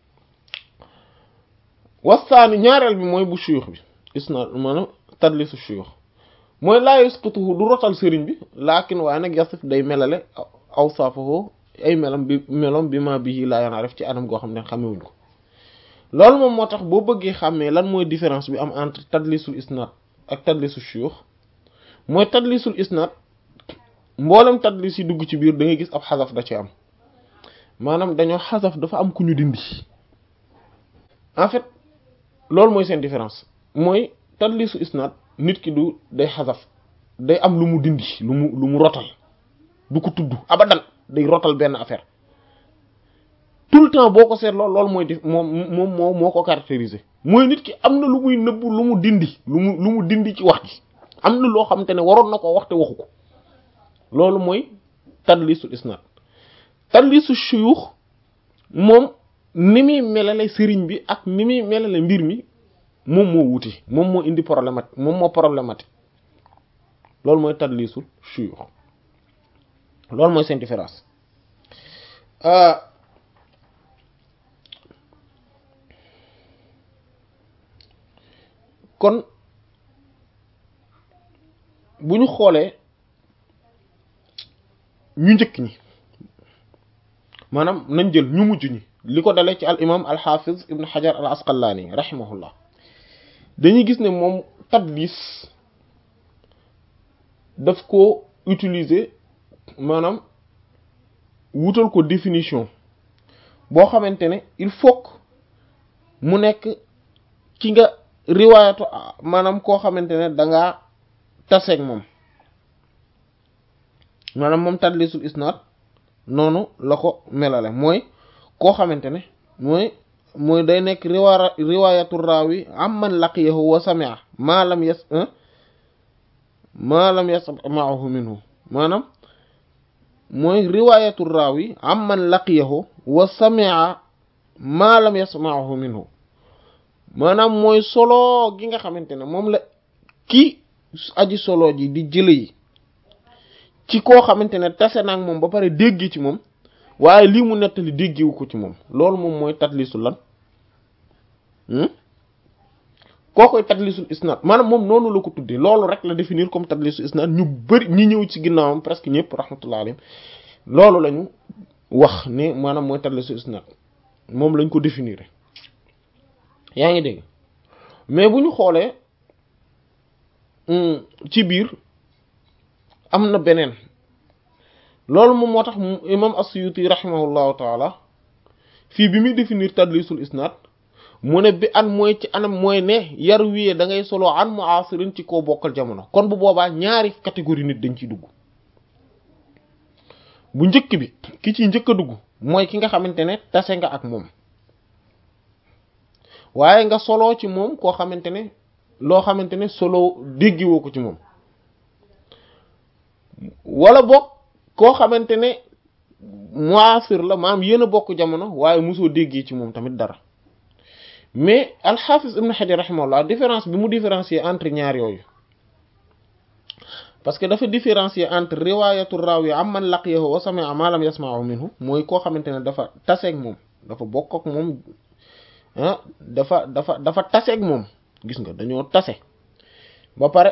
C: wasaani ñaareel bi mooy bu shuyukh bi isnad maanaam tadlisu shuyukh mooy laa yusqituhu du rotal sëriñ bi laakin waaye nag yasif day melale awsaafahu ay melam bi melom bi ma bii laa yanarif ci anam goo xam ne xamewuñ ko loolu moom moo tax boo bëggee xàmmee lan mooy différence bi am entre tadlisul isnad ak tadlisu shuyukh mooy tadlisul isnad mboolem tadlis yi dugg ci biir da ngay gis ab xasaf da ci am maanaam dañoo xasaf dafa am ku ñu dindi en fait loolu mooy seen différence mooy tadlisu isnad nit ki du day xasaf day am lu mu dindi lu mu lu mu rotal du ko tudd abadan day rotal benn affaire tout le temps boo ko seetloo loolu mooy def moom moom moo moo ko caractériser mooy nit ki am na lu muy nëbb lu mu dindi lu mu lu mu dindi ci wax ji am na loo xamante ne waroon na ko wax te waxu ko loolu mooy tadlisul isnad. tadlisu shuyukh moom ni muy melale sëriñ bi ak ni muy melale mbir mi moom moo wuti moom moo indi problématique moom moo problématique loolu mooy tadlisul shuyukh loolu mooy seen différence. kon bu ñu xoolee ñu njëkk ñi maanaam nañ jël ñu mujj ñi li ko dalee ci al imam al hafiz ibn hajar al asqalani rahimahullah dañuy gis ne moom tadlis daf ko utiliser maanaam wutal ko définition boo xamante ne il faut mu nekk ki nga riwaayatu maanaam koo xamante ne dangaa taseeg moom maanaam moom tadlisul isnad noonu la ko melale mooy koo xamante ne mooy mooy day nekk riwa riwaayatu raawi amman laqiyahu wa sami'a ma lam yas ma lam yasma'hu minhu maanaam mooy riwaayatu raawi amman laqiyahu wa sami'a ma lam yasma'hu minhu maanaam mooy solo gi nga xamante ne moom la ki aji solo ji di jële yi ci koo xamante ne tase naag moom ba pare dégg ci moom waaye lii mu nettali déggewu ko ci moom loolu moom mooy tadlisul lan koo koy tadlisul isnad maanaam moom noonu la ko tuddee loolu rek la définir comme tadlisul isnad ñu bari ñi ñëw ci ginnaawam presque ñëpp rahmatullah alayhim loolu lañu wax ne maanaam mooy tadlisul isnad moom lañ ko définir yaa ngi dégg mais bu ñu xoolee ci biir am na beneen loolu moom moo tax imam as-Suyuti rahimahullahu taala fii bi muy définir tadlisul isnad mu ne bi an mooy ci anam mooy ne yar wiyee da ngay solo an mu'asirin ci koo bokkal jamono kon bu boobaa ñaari catégorie nit dañ ciy dugg bu njëkk bi ki ciy njëkk a dugg mooy ki nga xamante ne tase nga ak moom waaye nga solo ci moom koo xamante ne loo xamante ne solo déggiwoo ko ci moom wala bokk koo xamante ne muasir la maanaam yéen a bokk jamono waaye mosoo déggee ci moom tamit dara mais al-Hafiz ibn Hajar rahimahullah différence bi mu différencier entre ñaar yooyu parce que dafa différencier entre riwayatu rawi amman laqiyahu wa sami'a ma lam yasma'hu minhu mooy koo xamante ne dafa taseeg moom dafa bokk ak moom ah dafa dafa dafa taseeg moom gis nga dañoo tase ba pare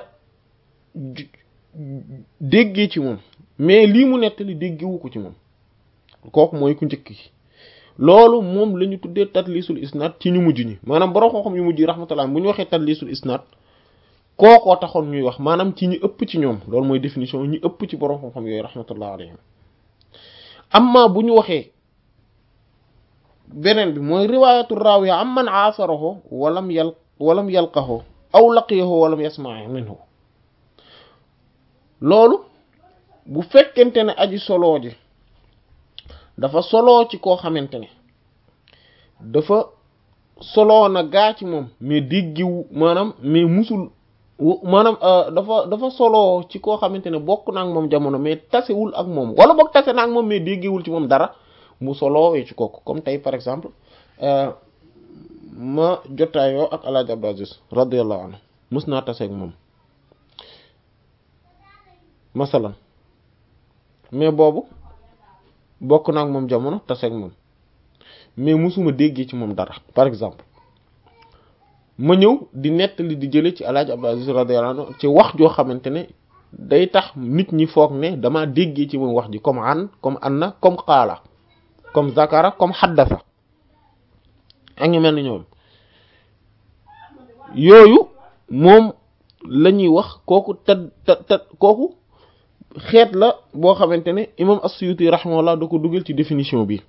C: déggee ci moom mais lii mu nettali déggewu ko ci moom kooku mooy ku njëkk yi loolu moom la ñu tuddee tadlisul isnad ci ñu mujj ñi maanaam borom xam-xam yu mujj yi rahmatullah bu ñu waxee tadlisul isnad kookoo taxoon ñuy wax maanaam ci ñi ëpp ci ñoom loolu mooy définition ñi ëpp ci borom xam-xam yooyu rahmatullah alayhim amma bu ñu waxee beneen bi mooy riwaayatu raawi amman aasarahu walam yal walam yalqahu aw laqiyahu walam yasma' minhu loolu bu fekkente ne aji solo ji dafa solo ci koo xamante ne dafa solo na gaa ci moom mais déggiwu maanaam mais musul maanaam dafa dafa solo ci koo xamante ne bokk na ak moom jamono mais tasewul ak moom wala boog tase na ak moom mais déggiwul ci moom dara mu solo ci kooku comme tey par exemple ma jotaayoo ak Alaaji Abdou Aziz radiyallahu anhu mus naa tase ak moom masalan mais boobu bokk naa ak moom jamono taseeg moom mais musuma déggee ci moom dara par exemple ma ñëw di nettali di jële ci Alaaji Abdou Aziz radiyallahu anhu ci wax joo xamante ne day tax nit ñi foog ne dama déggee ci moom wax ji comme an comme anna comme qaala comme zakara comme haddasa ak ñu mel ni ñoom yooyu moom la ñuy wax kooku tad tad tad kooku xeet la boo xamante ne imam as-Suyuti rahimahullah da ko dugal ci définition bi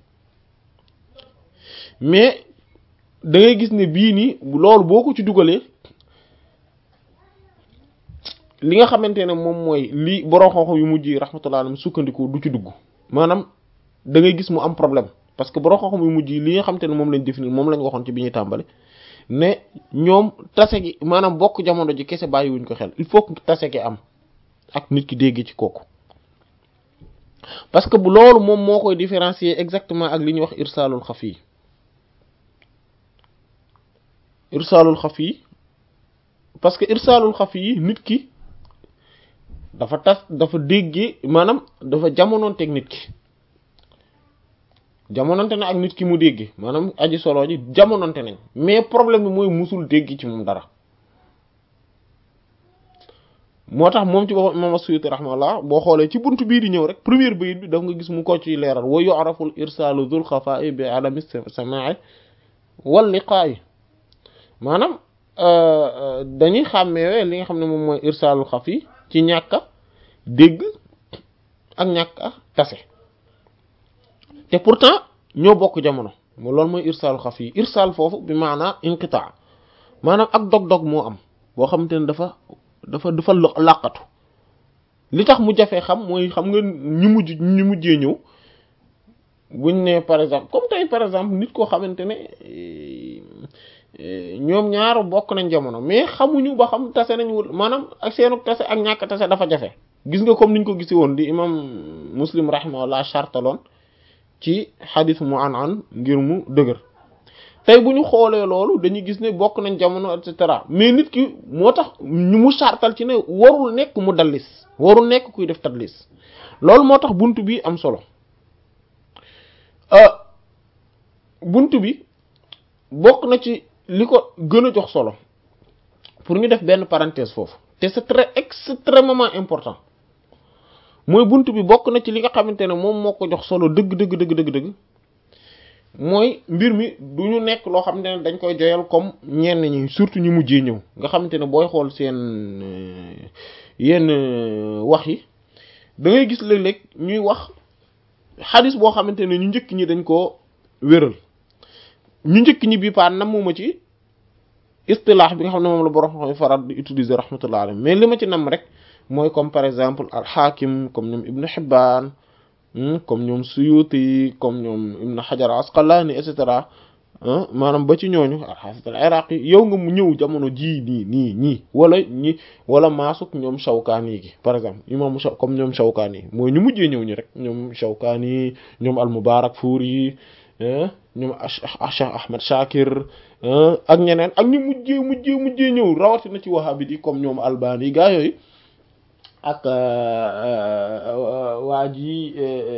C: mais da ngay gis ne bii nii loolu boo ko ci dugalee li nga xamante ne moom mooy li borom xam-xam yu mujj yi rahmatullah alayhi sukkandiku du ci dugg maanaam da ngay gis mu am problème parce que borom xam-xam yu mujj yi li nga xamante ne moom lañ définir moom lañ waxoon ci bi ñuy tàmbali ne ñoom tase gi maanaam bokk jamono ji kese bàyyiwuñ ko xel il faut que tase gi am ak nit ki dégg ci kooku parce que bu loolu moom moo koy différencier exactement ak li ñuy wax irsaalul xafi irsaalul xafi parce que irsaalul xafi nit ki dafa tas dafa déggee maanaam dafa jamonoonteeg nit ki jamononte na ak nit ki mu dégg maanaam aji solo ji jamononte nañ mais problème bi mooy musul dégg ci moom dara moo tax moom ci boppam imam as-Suyuti rahmallah boo xoolee ci buntu bii di ñëw rek première bayit bi daf nga gis mu ko ci leeral wa yu'raful irsaalu dhul xafaa'i bi adami samaa'i wal liqaa'i maanaam dañuy xàmmeewee li nga xam ne moom mooy irsaalul xafi ci ñàkk a dégg ak ñàkk a tase te pourtant ñoo bokk jamono mo loolu mooy irsaalul xafi irsaal foofu bi maanaa inqitaa maanaam ak dog-dog moo am boo xamante ne dafa dafa dafa làqatu li tax mu jafee xam mooy xam nga ñu mujj ñu mujjee ñëw buñ ne par exemple comme tey par exemple nit koo xamante ne ñoom ñaar bokk nañ jamono mais xamuñu ba xam tase nañ wul maanaam ak seenu tase ak ñàkk tase dafa jafe gis nga comme niñ ko gisi woon di imam Muslim rahimahullah chartaloon ci xadis mu an an ngir mu dëgër tey bu ñu xoolee loolu dañuy gis ne bokk nañ jamono et cetera mais nit ki moo tax ñu mu sartal ci ne warul nekk mu dallis warul nekk kuy def tadlis loolu moo tax buntu bi am solo buntu bi bokk na ci li ko gën a jox solo pour ñu def benn parenthèse foofu te c'est très extrêmement important mooy buntu bi bokk na ci li nga xamante ne moom moo ko jox solo dëgg dëgg dëgg dëgg dëgg mooy mbir mi du ñu nekk loo xamante ne dañ koy joyal comme ñenn ñi surtout ñu mujjee ñëw nga xamante ne booy xool seen yenn wax yi da ngay gis léeg-léeg ñuy wax xadis boo xamante ne ñu njëkk ñi dañ koo wéral ñu njëkk ñi bi paan namuma ci istilaax bi nga xam ne moom la borom xam faral di utiliser rahmatullah alayhi mais li ma ci nam rek mooy comme par exemple al Hakim comme ñoom Ibn Hibban comme ñoom Suyuti comme ñoom Ibn Hajar Asqalani et cetera maanaam ba ci ñooñu al-Hafiz al-Iraqi yow nga mu ñëw jamono ji nii nii ñii wala ñi wala maasuk ñoom Shawkani gi par exemple imam comme ñoom Shawkani mooy ñu mujjee ñëw ñi rek ñoom Shawkani ñoom al-Mubarakfuri ñoom Cheikh Ahmad Shakir ak ñeneen ak ñu mujjee mujjee mujjee ñëw rawatina ci Wahhabite yi comme ñoom Albani gaa yooyu ak waa ji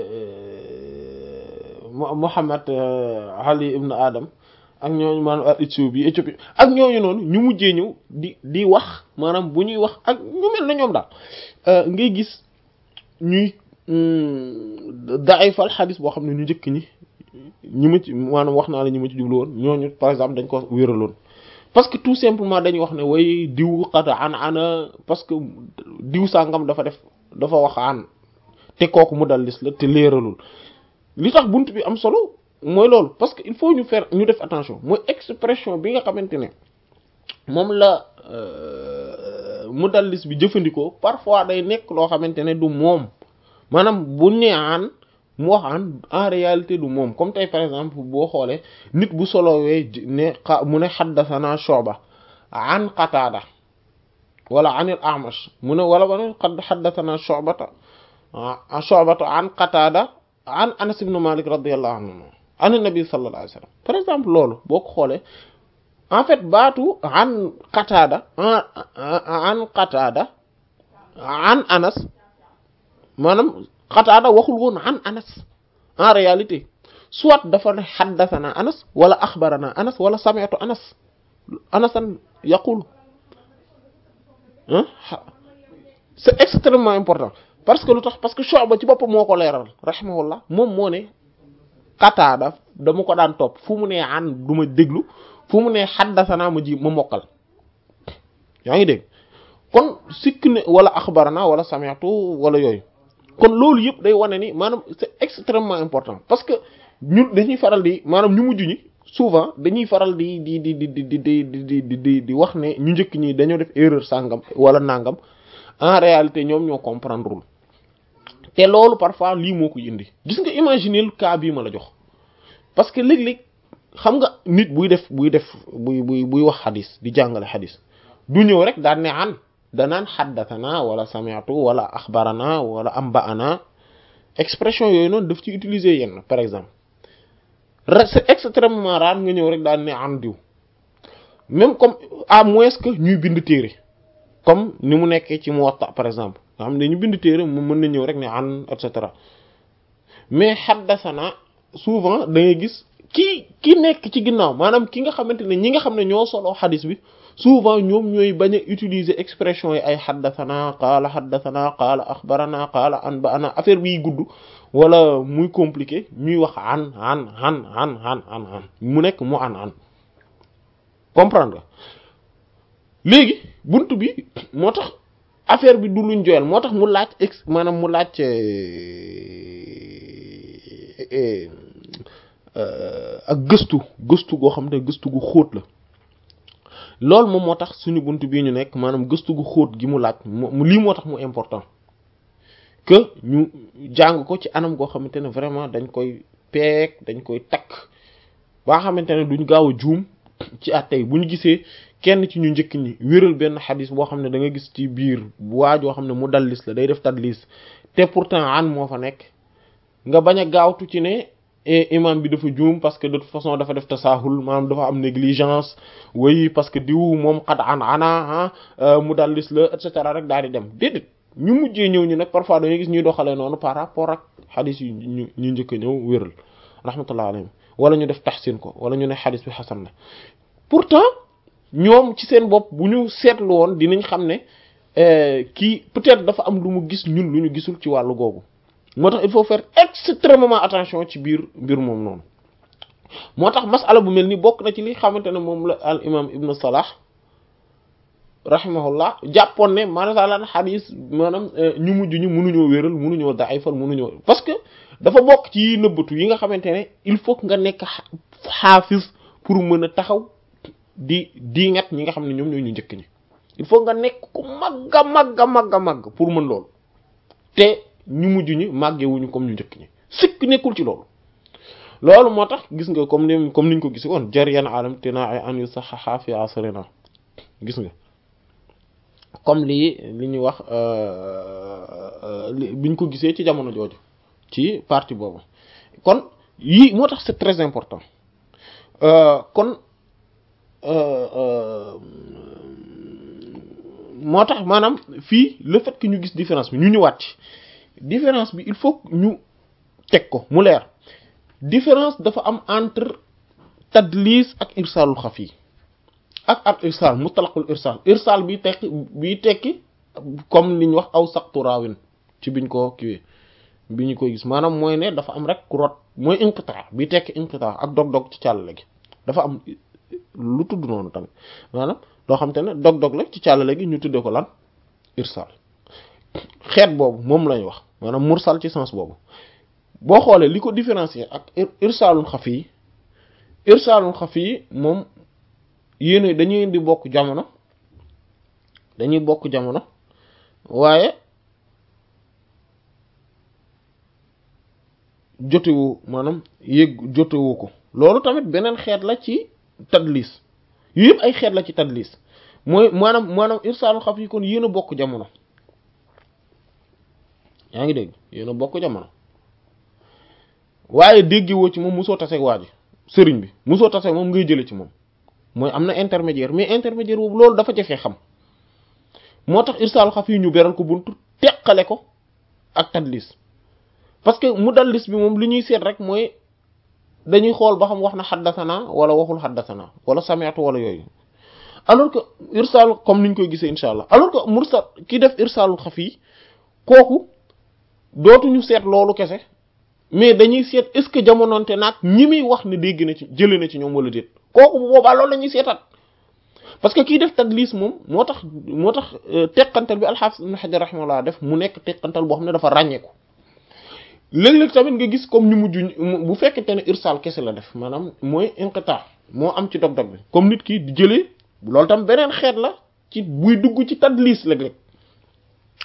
C: Muhammad Ali ibn Adam ak ñooñu maanaam al Éthiopie Éthiopie ak ñooñu noonu ñu mujjee ñëw di di wax maanaam bu ñuy wax ak ñu mel na ñoom daal ngay gis ñuy daayfal xadis boo xam ne ñu njëkk ñi ñi ma ci maanaam wax naa la ñi ma ci jublu woon ñooñu par exemple dañ ko wéraloon parce que tout simplement dañuy wax ne way diw xata an ana parce que diw sàngam dafa def dafa wax an te kooku mu dal lis la te leeralul li tax bunt bi am solo mooy loolu parce que il faut ñu faire ñu def attention mooy expression bi nga xamante ne moom la mu dal lis bi jëfandikoo parfois day nekk loo xamante ne du moom maanaam bu nee an mu wax an en réalité du moom comme tey par exemple boo xoolee nit bu solowee ne mu ne xaddasana Shu'ba an Qatada wala anil A'mash mu ne wala wana xaddasana Shu'bata Shu'bata an Qatada an Anas ibn Malik radiyallahu anhu an nabi sallallahu alayhi wasallam par exemple loolu boo ko xoolee en fait baatu an Qatada an Qatada an Anas maanaam Qatada waxul woon an Anas en réalité soit dafa ne haddathana Anas wala akhbarana Anas wala sami'tu Anas Anasan yaqul c'est extrêmement important parce que lu tax parce que Shu'ba ci boppam moo ko leeral rahimahullah moom moo ne Qatada dama ko daan topp fu mu ne an du ma déglu fu mu ne haddathana ma ji ma mokkal yaa ngi dégg kon sikk ne wala akhbarana wala sami'tu wala yooyu kon loolu yëpp day wane ni maanaam c'est extrêmement important parce que ñun dañuy faral di maanaam ñu mujj ñi souvent dañuy faral di di di di di di di di di di wax ne ñu njëkk ñi dañoo def erreur sàngam wala nangam en réalité ñoom ñoo comprendrewul te loolu parfois lii moo koy indi gis nga imaginer le cas bii ma la jox parce que léeg-léeg xam nga nit buy def buy def buy buy buy wax xadis di jàngale xadis du ñëw rek daan ne an danaan xaddathana wala sami'tu wala axbarana wala amba'ana expression yooyu noonu daf ci utiliser yenn par exemple c'est extrêmement rare nga ñëw rek daan ne an diw même comme à moins que ñuy bind téere comme ni mu nekkee ci Muwatta par exemple nga xam ne ñu bind téere mu mën na ñëw rek ne an et cetera mais xaddathana souvent da ngay gis ki ki nekk ci ginnaaw maanaam ki nga xamante ne ñi nga xam ne ñoo solo xadis bi souvent ñoom ñooy bañ a utiliser expression yi ay xaddathana qaala xaddathana qaala axbarana qaala anba'ana affaire biy gudd wala muy compliqué ñuy wax an an an an an an an mu nekk mu an an comprendre nga léegi buntu bi moo tax affaire bi du luñ joyal moo tax mu laaj ex maanaam mu laaj ak gëstu gëstu goo xam ne gëstu gu xóot la loolu moom moo tax suñu buntu bii ñu nekk maanaam gëstu gu xóot gi mu laaj mu lii moo tax mu important que ñu jàng ko ci anam goo xamante ne vraiment dañ koy peek dañ koy takk ba xamante ne duñ gaaw a juum ci àttey bu ñu gisee kenn ci ñu njëkk ñi wéral benn xadis boo xam ne da nga gis ci biir waa joo xam ne mu dallis la day def tadlis te pourtant an moo fa nekk nga bañ a gaawtu ci ne imam bi dafa juum parce que de toute façon dafa def tasaahul maanaam dafa am négligence way parce que diw moom xad an ana mu dallis la et cetera rek daal di dem déedéet ñu mujjee ñëw ñu nag parfois dañuy gis ñuy doxalee noonu par rapport ak xadis yi ñu ñu njëkk a ñëw wéral rahmatullah alayhim wala ñu def taxsin ko wala ñu ne xadis bi xasan na pourtant ñoom ci seen bopp bu ñu seetlu woon dinañ xam ne kii peut-être dafa am lu mu gis ñun lu ñu gisul ci wàllu googu moo tax il faut faire extrêmement attention ci biir mbir moom noonu moo tax masala bu mel ni bokk na ci li xamante ne moom la al imam ibnu salah rahimahullah jàppoon ne maanaam xadis maanaam ñu mujj ñu mënuñoo wéral mënuñoo daifal mënuñoo parce que dafa bokk ci nëbbatu yi nga xamante ne il faut que nga nekk xaafis pour mën a taxaw di diingat ñi nga xam ne ñoom ñoo ñu njëkk ñi il faut nga nekk ku magga magga magga magg pour mën loolu te ñu mujj ñi màggewuñu comme ñu njëkk ñi sikk nekkul ci loolu loolu moo tax gis nga comme ni comme niñ ko gis woon jaryan alam tinaa'i an yu saxaxa fi asrina gis nga comme lii li ñuy wax biñ ko gisee ci jamono jooju ci partie boobu kon yii moo tax c'est très important kon moo tax maanaam fii le fait que ñu gis différence bi ñu ñëwaat ci différence bi il faut ñu teg ko mu leer différence dafa am entre tadlis ak irsalul xafi ak ak irsal mutlaqul irsal irsal bi tekki bi tekki comme li ñu wax aw saqtu raawin ci biñ ko kiwee bi ñu koy gis maanaam mooy ne dafa am rek ku rot mooy inqita bi tekki inqita ak dog-dog ci càllale gi dafa am lu tudd noonu tamit maanaam loo xam te ne dog-dog la ci càllale gi ñu tuddee ko lan irsal xeet boobu moom lañu wax maanaam mursal ci sens boobu boo xoolee li ko différencier ak irsalul xafi irsalul xafi moom yéen dañuy di bokk jamono dañuy bokk jamono waaye jotewu maanaam yëg jotewu ko loolu tamit beneen xeet la ci tadlis yu yëpp ay xeet la ci tadlis mooy maanaam maanaam irsalul xafi kon yéen a bokk jamono yaa ngi dégg yéen a bokk jamono waaye déggewoo ci moom musoo taseeg waa ji sëriñ bi musoo taseeg moom ngay jële ci moom mooy am na intermédiaire mais intermédiaire boobu loolu dafa jafee xam moo tax irsaal xaf yi ñu beral ko buntu teqale ko ak tadlis parce que mu dallis bi moom li ñuy seet rek mooy dañuy xool ba xam wax na xaddasana wala waxul xaddasana wala sami'tu wala yooyu alors que irsaal comme niñ koy gisee insha allah alors que mursal ki def irsaalul xaf yi kooku dootuñu seet loolu kese mais dañuy seet est-ce que jamononte naag ñi muy wax ne dégg na ci jëlee na ci ñoom wala déet kooku bu boobaa loolu la ñuy seetaat parce que kii def tadlis moom moo tax moo tax teqantal bi al-Hafiz Ibn Hajar rahimahullah def mu nekk teqantal boo xam ne dafa ràññeeku léeg-léeg tamit nga gis comme ñu mujj bu fekkente ne irsal kese la def maanaam mooy inqita moo am ci dog-dog bi comme nit ki di jëlee loolu tam beneen xeet la ci buy dugg ci tadlis léeg-léeg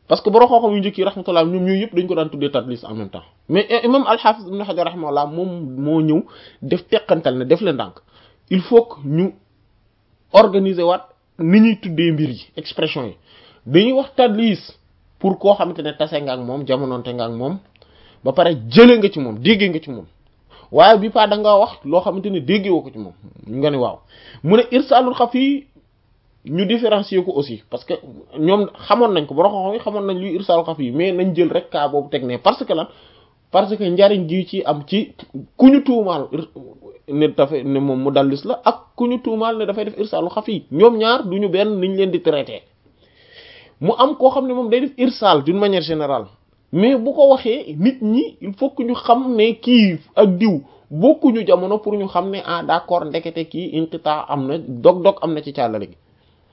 C: parce que borom xam-xam yu njëkk yi rahmatullah ñoom ñooyu yëpp dañ ko daan tuddee tadlis en même temps mais imam al-Hafiz ibn Hajar rahimahullah moom moo ñëw def teqantal ne def leen ndànk il faut que ñu organiser waat ni ñuy tuddee mbir yi expression yi dañuy wax tadlis pour koo xamante ne tase nga ak moom jamonoonte nga ak moom ba pare jëlee nga ci moom déggee nga ci moom waaye bi pa da nga wax loo xamante ne déggee woo ko ci moom nga ne waaw mu ne irsalul xafi ñu différencier ko aussi parce que ñoom xamoon nañ ko borom xam-xam yi xamoon nañ luy irsalul xafi mais nañ jël rek cas boobu teg ne parce que lan parce que njariñ gi ci am ci ku ñu tuumaal ne dafay ne moom mu dallis la ak ku ñu tuumaal ne dafay def irsalul xafi ñoom ñaar duñu benn niñ leen di traité mu am koo xam ne moom day def irsal d'une manière générale mais bu ko waxee nit ñi il faut que ñu xam ne kii ak diw bokkuñu jamono pour ñu xam ne ah d'accord ndekete kii inqita am na dog-dog am na ci càllale gi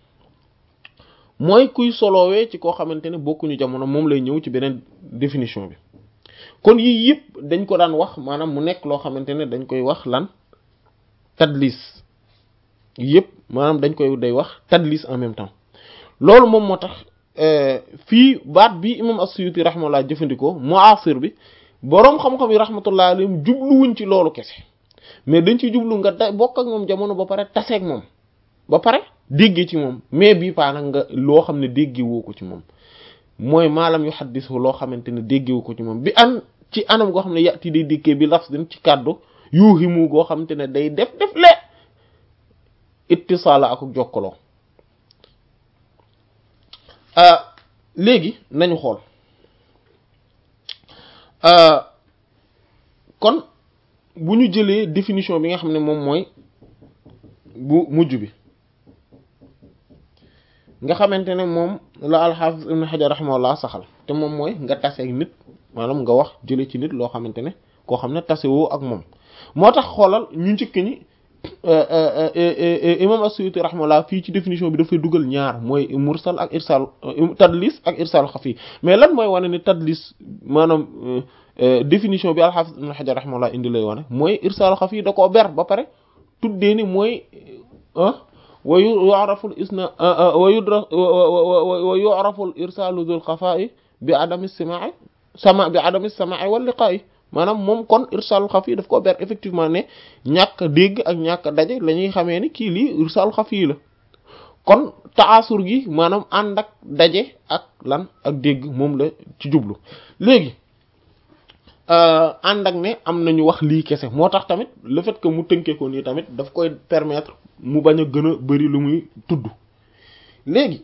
C: mooy kuy solowee ci koo xamante ne bokkuñu jamono moom lay ñëw ci beneen définition bi kon yii yëpp dañ ko daan wax maanaam mu nekk loo xamante ne dañ koy wax lan tadlis yëpp maanaam dañ koy day wax tadlis en même temps loolu moom moo tax fii baat bi imam as-Suyuti rahmatullah jëfandikoo mu'asir bi boroom xam-xam yi rahmatullah alayhim jubluwuñ ci loolu kese mais dañ ci jublu nga da bokk ak moom jamono ba pare taseeg moom ba pare déggee ci moom mais bii paa nag nga loo xam ne déggee woo ko ci moom mooy maalam yu xaddisu loo xamante ne déggee woo ko ci moom bi an ci anam goo xam ne yàtti day dikkee bi lafz din ci kàddu yuuximu goo xamante ne day def def le ittisaala ak jokkaloo léegi nañu xool kon bu ñu jëlee définition bi nga xam ne moom mooy bu mujj bi nga xamante ne moom la al-Hafiz ibn Hajar rahimahullah saxal te moom mooy nga taseeg nit maanaam nga wax jëlee ci nit loo xamante ne koo xam ne tasewoo ak moom moo tax xoolal ñu njëkk ñi imam as-Suyuti rahimahullah fii ci définition bi dafay dugal ñaar mooy mursal ak irsal tadlis ak irsal xafi mais lan mooy wane ni tadlis maanaam définition bi al-Hafiz ibn Hajar rahimahullah indi lay wane mooy irsal xafi da koo ber ba pare tuddee ni mooy wa yu'rafu al-isna wa yudra wa yu'rafu al-irsalu dhul xafaa'i bi adami as-samaa'i sama bi adami as-samaa'i wal liqaa'i maanaam moom kon irsalul xafi daf ko ber effectivement ne ñàkk dégg ak ñàkk daje la ñuy xamee ni kii lii irsalul xafi la kon taasur gi maanaam ànd ak daje ak lan ak dégg moom la ci jublu léegi ànd ak ne am nañu wax lii kese moo tax tamit le fait que mu tënkee ko nii tamit daf koy permettre mu bañ a gën a bari lu muy tudd léegi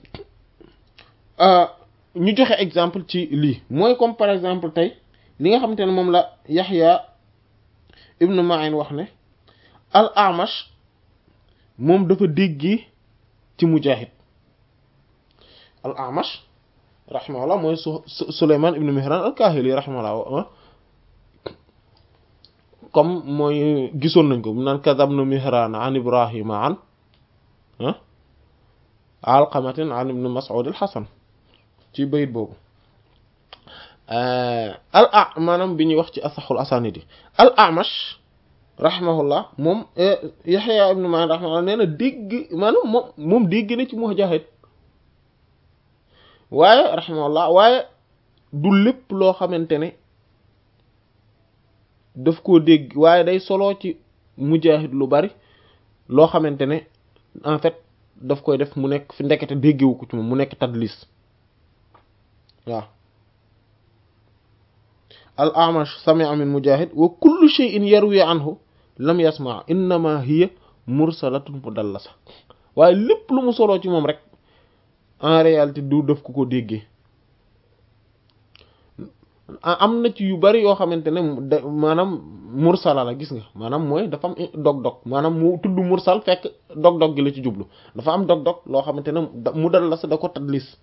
C: ñu joxe exemple ci lii mooy comme par exemple tey li nga xamante ne moom la Yaxya ibn Ma'in wax ne al-A'mash moom dafa déggee ci Mujaahid al-A'mash rahimahullah mooy Sulaymaan ibn Mihraan al-Kaahili rahimahullah comme mooy gisoon nañ ko bu naan kadhabna Mihraan an Ibrahima an ah Alqamatin an ibn Mas'ud al-Hasan ci bayit boobu al a maanaam bi ñuy wax ci asaxul asanidi al A'mash rahimahullah moom Yaxya ibn Ma'in rahimahullah nee na dégg maanaam moom moom dégg na ci Mujaahid waaye rahimahullah waaye du lépp loo xamante ne daf koo dégg waaye day solo ci Mujaahid lu bari loo xamante ne en fait daf koy def mu nekk fi ndekete déggewu ko ci moom mu nekk tadlis waaw al A'mash sami'a min Mujaahid wa kullu shay'in yarwi anhu lam yasma' innama hiya mursalatun mudallasa waaye lépp lu mu soloo ci moom rek en réalité du def ko ko déggee am na ci yu bari yoo xamante ne maanaam mursala la gis nga maanaam mooy dafa am dog-dog maanaam mu tudd mursal fekk dog-dog gi la ci jublu dafa am dog-dog loo xamante ne mudallasa da ko tadlis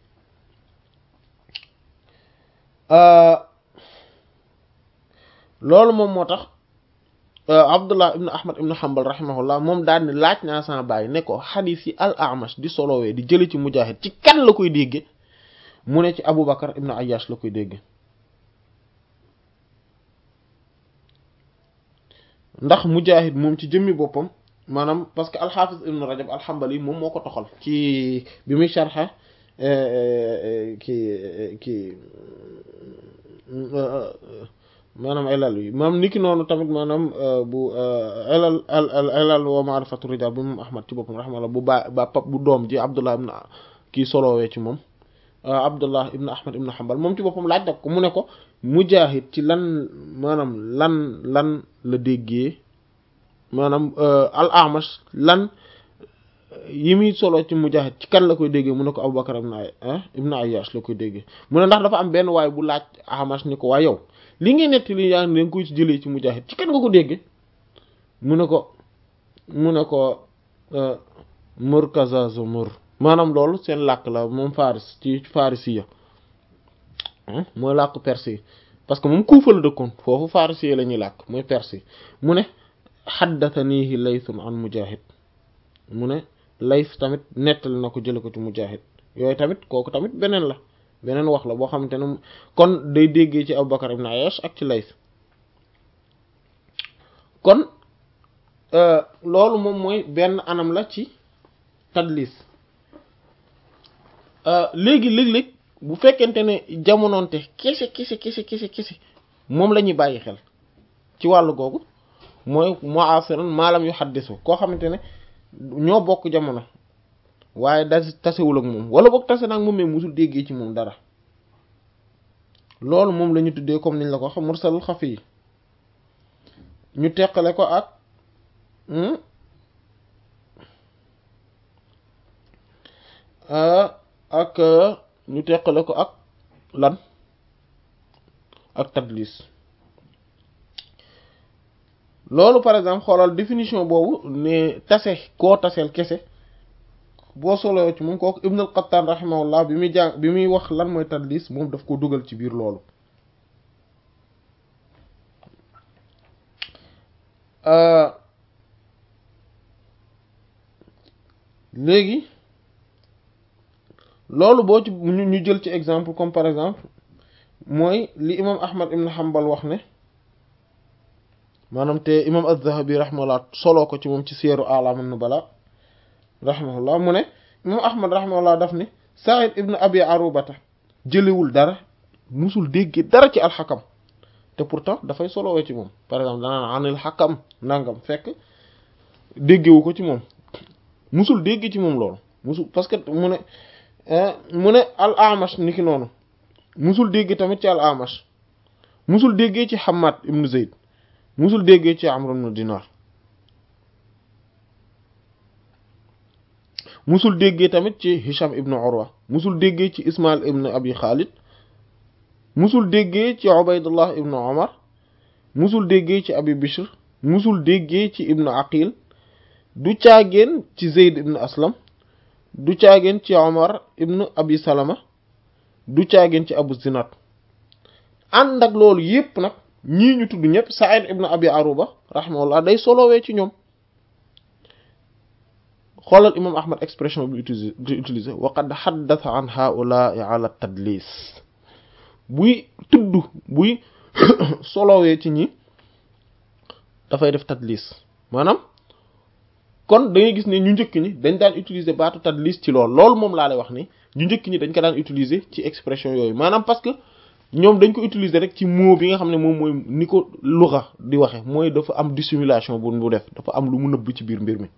C: loolu moom moo tax Abdullah ibn Ahmad ibn Hanbal rahimahullah moom daal ne laaj naa sama baay ne ko xadiis yi al A'mash di solowee di jële ci Mujaahid ci kan la koy dégge mu ne ci Abu Bakar ibn Ayyash la koy dégge ndax Mujaahid moom ci jëmmi boppam maanaam parce que al-Hafiz ibn Rajab al-Hanbali moom moo ko toxal ci bi muy sharxa kii kii maanaam elal yi maanaam niki noonu tamit maanaam bu elal al elal wa ma'rifatu rijal bu moom Ahmad ci boppam rahimahullah bu ba ba pap bu doom ji Abdullah ibn kii solowee ci moom Abdullah ibn Ahmad ibn Hanbal moom ci boppam laaj nag ko mu ne ko Mujaahid ci lan maanaam lan lan la déggee maanaam al-A'mash lan yi muy solo ci Mujaahid ci kan la koy déggee mu ne ko Abubakar ibn ay ibn Ayyash la koy déggee mu ne ndax dafa am benn waay bu laaj A'mash ni ko waa yow li ngeen netti li yaa ngi koy ci jëlee ci Mujaahid ci kan nga ko déggee mu ne ko mu ne ko Murkaza Zumur maanaam loolu seen làkk la moom Faris ci Farisiya mooy làkk perse yi parce que moom Kuufa la dëkkoon foofu Farisiya la ñuy làkk mooy perse yi mu ne haddathanihi Laythun an Mujaahid mu ne Layth tamit nettali na ko jële ko ci Mujaahid yooyu tamit kooku tamit beneen la beneen wax la boo xamante ne kon day déggee ci Abubakar ibn Ayyash ak ci Layth kon loolu moom mooy benn anam la ci tadlis léegi léeg-léeg bu fekkente ne jamonoonte kese kese kese kese kese moom la ñuy bàyyi xel ci wàllu googu mooy mu'asiran maalam yu xaddisu koo xamante ne ñoo bokk jamono waaye da tasewul ak moom wala boog tase nag moom mais musul déggee ci moom dara loolu moom la ñu tuddee comme niñ la ko wax mursalul xafi yi ñu teqale ko ak ak ñu teqale ko ak lan ak tadlis loolu par exemple xoolal définition boobu ne tase koo taseel kese boo solo ci moom kooku Ibn al-Qattan rahimahullah bi muy jàng bi muy wax lan mooy tadlis moom daf ko dugal ci biir loolu léegi loolu boo ci ñu jël ci exemple comme par exemple mooy li imam Ahmad ibn Hanbal wax ne maanaam te imam az-Zahabi rahimahullah soloo ko ci moom ci Siyar A'lam an-Nubala rahimahullah mu ne imam Ahmad rahimahullah daf ne Sa'id ibn Abi Arubata jëlewul dara musul dégg dara ci al-Hakam te pourtant dafay solowee ci moom par exemple danaan anil Hakam nangam fekk déggewu ko ci moom musul dégg ci moom loolu musul parce que mu ne mu ne al-A'mash niki noonu musul dégg tamit ci al-A'mash musul déggee ci Hammad ibn Zayd musul déggee ci Amr ibn Dinar musul déggee tamit ci Hisham ibn Urwa musul déggee ci Ismail ibn Abi Khalid musul déggee ci Ubaydullah ibn Umar musul déggee ci Abi Bishr musul déggee ci ibn Aqil du caageen ci Zayd ibn Aslam du caageen ci Umar ibn Abi Salama du caageen ci Abu Zinad ànd ak loolu yépp nag ñii ñu tudd ñëpp Sa'id ibn Abi Aruba rahimahullah day solowee ci ñoom xoolal imam Ahmad expression bi utilisé di utilisé wa qad haddatha an ha'ula'i ala tadlis buy tudd buy solowee ci ñi dafay def tadlis maanaam kon da ngay gis ne ñu njëkk ñi dañ daan utiliser baatu tadlis ci lool loolu moom laa lay wax ni ñu njëkk ñi dañ ko daan utiliser ci expression yooyu maanaam parce que ñoom dañ ko utiliser rek ci mot bi nga xam ne moom mooy ni ko lugha di waxe mooy dafa am dissimulation bu bu def dafa am lu mu nëbb ci biir mbir mi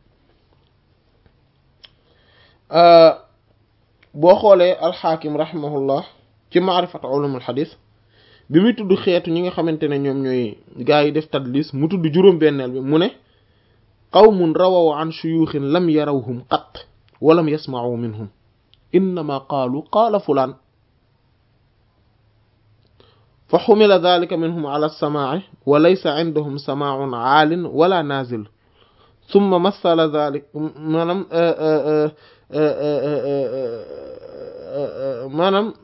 C: boo xoolee alxaakim rahimahullah ci maarifatu ulumul xadis bi muy tudd xeetu ñi nga xamante ne ñoom ñooy gaa yi def tadlis mu tudd juróom-benneel bi mu ne qawmun rawaw an shuyuxin lam yarawhum qat walam yasma'u minhum innama qaalu qaala fulaan fa xumila dalika minhum ala samaa'i wa laysa indahum samaa'un aalin wala naazil summa masala dalik maanaam maanaam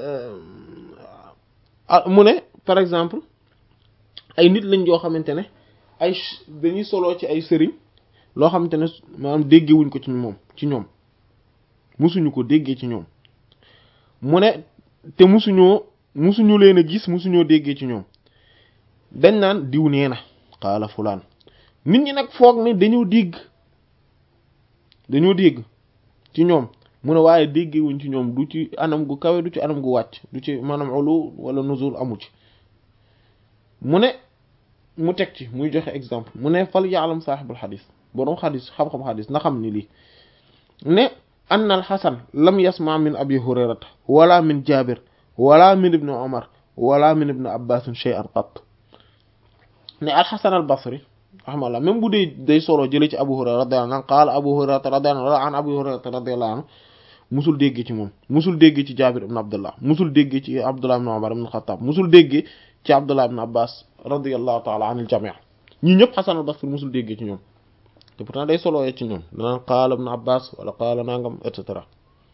C: mu ne par exemple ay nit lañ yoo xamante ne ay dañuy soloo ci ay sëriñ loo xamante ne maanaam déggewuñ ko ci moom ci ñoom musuñu ko déggee ci ñoom mu ne te musuñoo musuñu leen a gis musuñoo déggee ci ñoom dañ naan diw nee na qaala fulaan nit ñi nag foog ne dañoo dégg dañoo dégg ci ñoom mu ne waaye déggewuñ ci ñoom du ci anam gu kawe du ci anam gu wàcc du ci maanaam ulu wala nuzul amu ci mu ne mu teg ci muy joxe exemple mu ne fal ya'lam saaxibul xadis boroom xadis xam-xam xadis na xam ni lii ne anna al xasan lam yasma min abi hurayrata wala min jabir wala min ibni omar wala min ibni abbasin shay'an qat ne al xasan al basri rahimahullah même bu dee day solo jële ci abu hurayra radiyallahu anhu qaala abu hurayrata radiyallahu anhu an abu hurayrata radiyallahu anhu musul dégg ci moom musul dégg ci jabir ibn abdullah musul dégg ci abdullah ibn omar ibn xattaab musul dégg ci abdullah ibn abbas radiyallahu ta'ala anil jami' ñi ñëpp xasan al basri musul dégg ci ñoom te pourtant day solo ci ñoom danaan qaala ibn abbas wala qaala nangam et cetera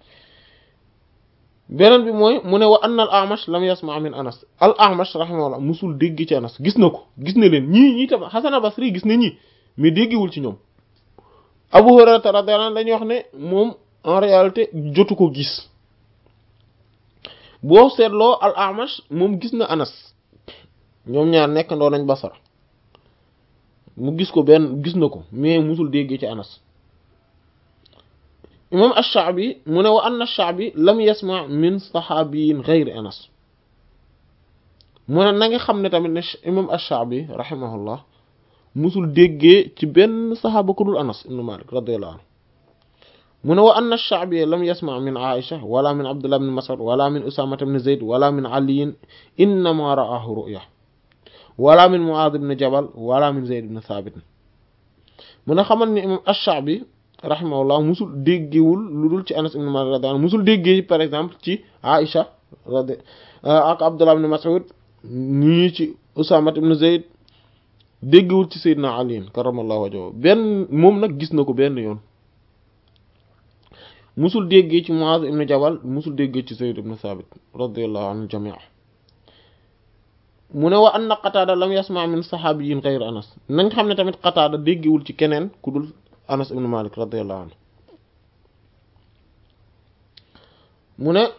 C: beneen bi mooy mu ne wa anna al a'mash lam yasma' min anas al a'mash rahimahullah musul dégg ci anas gis na ko gis na leen ñii ñii tam xasan al basri gis na ñi mais déggewul ci ñoom abu hurayra radiyallahu anhu dañuy wax ne moom en réalité jotu ko gis boo seetloo al a'mash moom gis na anas ñoom ñaar nekk ndoo nañ basara mu gis ko benn gis na ko mais musul déggee ci anas imam ash-Sha'bi mu ne wa anna ash-Sha'bi lam yasma min sahabiyin ghayri anas mu ne na nga xam ne tamit ne imam ash-Sha'bi rahimahullah musul déggee ci benn saxaaba ku dul anas ibn Malik radiyallahu anhu mu ne wa anna ash-Sha'bi lam yasma min Aisha wala min Abdullah ibn Mas'ud wala min Usama ibn Zayd wala min Ali innama ra'ahu ru'ya wala min Mu'adh ibn Jabal wala min Zayd ibn Thabit mu ne xamal ni imam ash-Sha'bi rahimahullah musul déggewul lu dul ci Anas ibn Malik radiyallahu anhu musul déggee par exemple ci Aisha radi ak Abdullah ibn Mas'ud ñii ci Usama ibn Zayd déggewul ci Sayyidina Ali karramallahu wajhahu benn moom nag gis na ko benn yoon musul déggee ci Mu'adh ibn Jabal musul déggee ci Zayd ibn Thabit radiyallahu anhu jami' mu ne wa anna Qatada lam yasma min sahabiyyin ghayr Anas nañ xam ne tamit Qatada déggewul ci keneen ku dul Anas ibn Malik radiyallahu anhu mu ne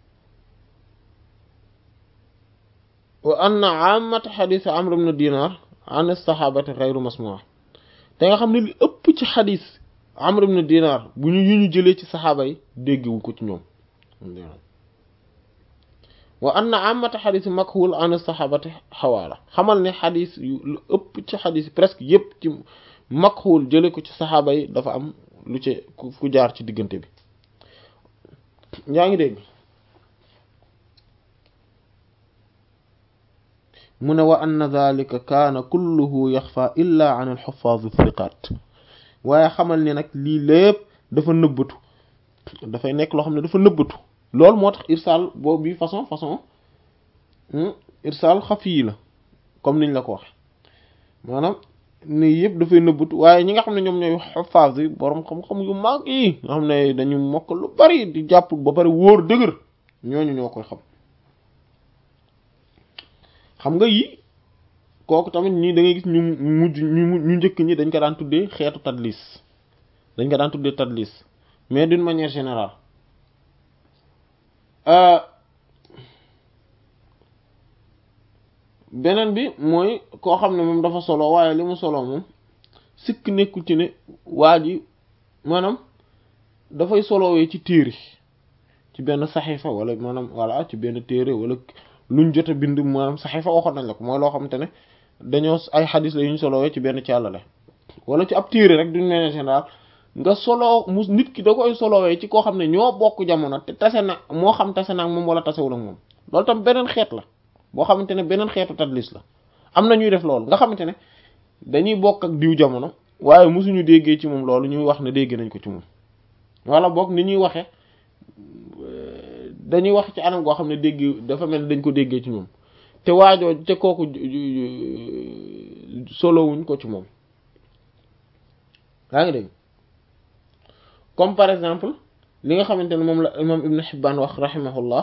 C: wa anna ammat hadith Amr ibn Dinar an as-sahabati ghayru masmu'a te nga xam ne li ëpp ci xadis Amr ibn Dinar bu ñu yu ñu jëlee ci saxaaba yi déggewu ko ci ñoom wa anna ammat hadith makhul an as-sahabati xawaala xamal ne xadis yu lu ëpp ci xadis yi presque yépp ci makhul jële ko ci saxaaba yi dafa am lu ci ku jaar ci diggante bi yaa ngi dégg mu ne wa anna dhalika kaana kulluhu yaxfa illa an al-huffaz thiqat waaye xamal ni nag lii lépp dafa nëbbatu dafay nekk loo xam ne dafa nëbbatu loolu moo tax irsaal boobu bi façon façon irsaal xafi la comme niñ la ko waxe maanaam ni yëpp dafay nëbbatu waaye ñi nga xam ne ñoom ñooy huffaz yi boroom xam-xam yu mag yi nga xam ne dañu mokk lu bari di jàpp ba bari wóor dëgër ñooñu ñoo koy xam xam nga yi kooku tamit ñii da ngay gis ñu mujj ñu ñu njëkk ñi dañ ko daan tuddee xeetu tadlis dañ ko daan tuddee tadlis mais d'une manière générale beneen bi mooy koo xam ne moom dafa solo waaye li mu solo moom sikk nekkul ci ne waa ji maanaam dafay solowee ci téere ci benn saxiifa wala maanaam voilà ci benn téere wala luñ jot a bind maanaam saxiifa waxoon nañ la ko mooy loo xamante ne dañoo ay xadis la yu ñu solowee ci benn càllale wala ci ab téere rek d'une manière générale nga solo mus nit ki da koy solowee ci koo xam ne ñoo bokk jamono te tase na moo xam tase na ak moom wala tasewul ak moom loolu tam beneen xeet la boo xamante ne beneen xeetu tadlis la am na ñuy def loolu nga xamante ne dañuy bokk ak diw jamono waaye musuñu déggee ci moom loolu ñuy wax ne dégg nañ ko ci moom wala bokk ni ñuy waxe dañuy wax ci anam goo xam ne dégg dafa mel dañ ko déggee ci moom te waajoo te kooku solowuñ ko ci moom yaa ngi dégg comme par exemple li nga xamante ne moom la imam Ibn Hibban wax rahimahullah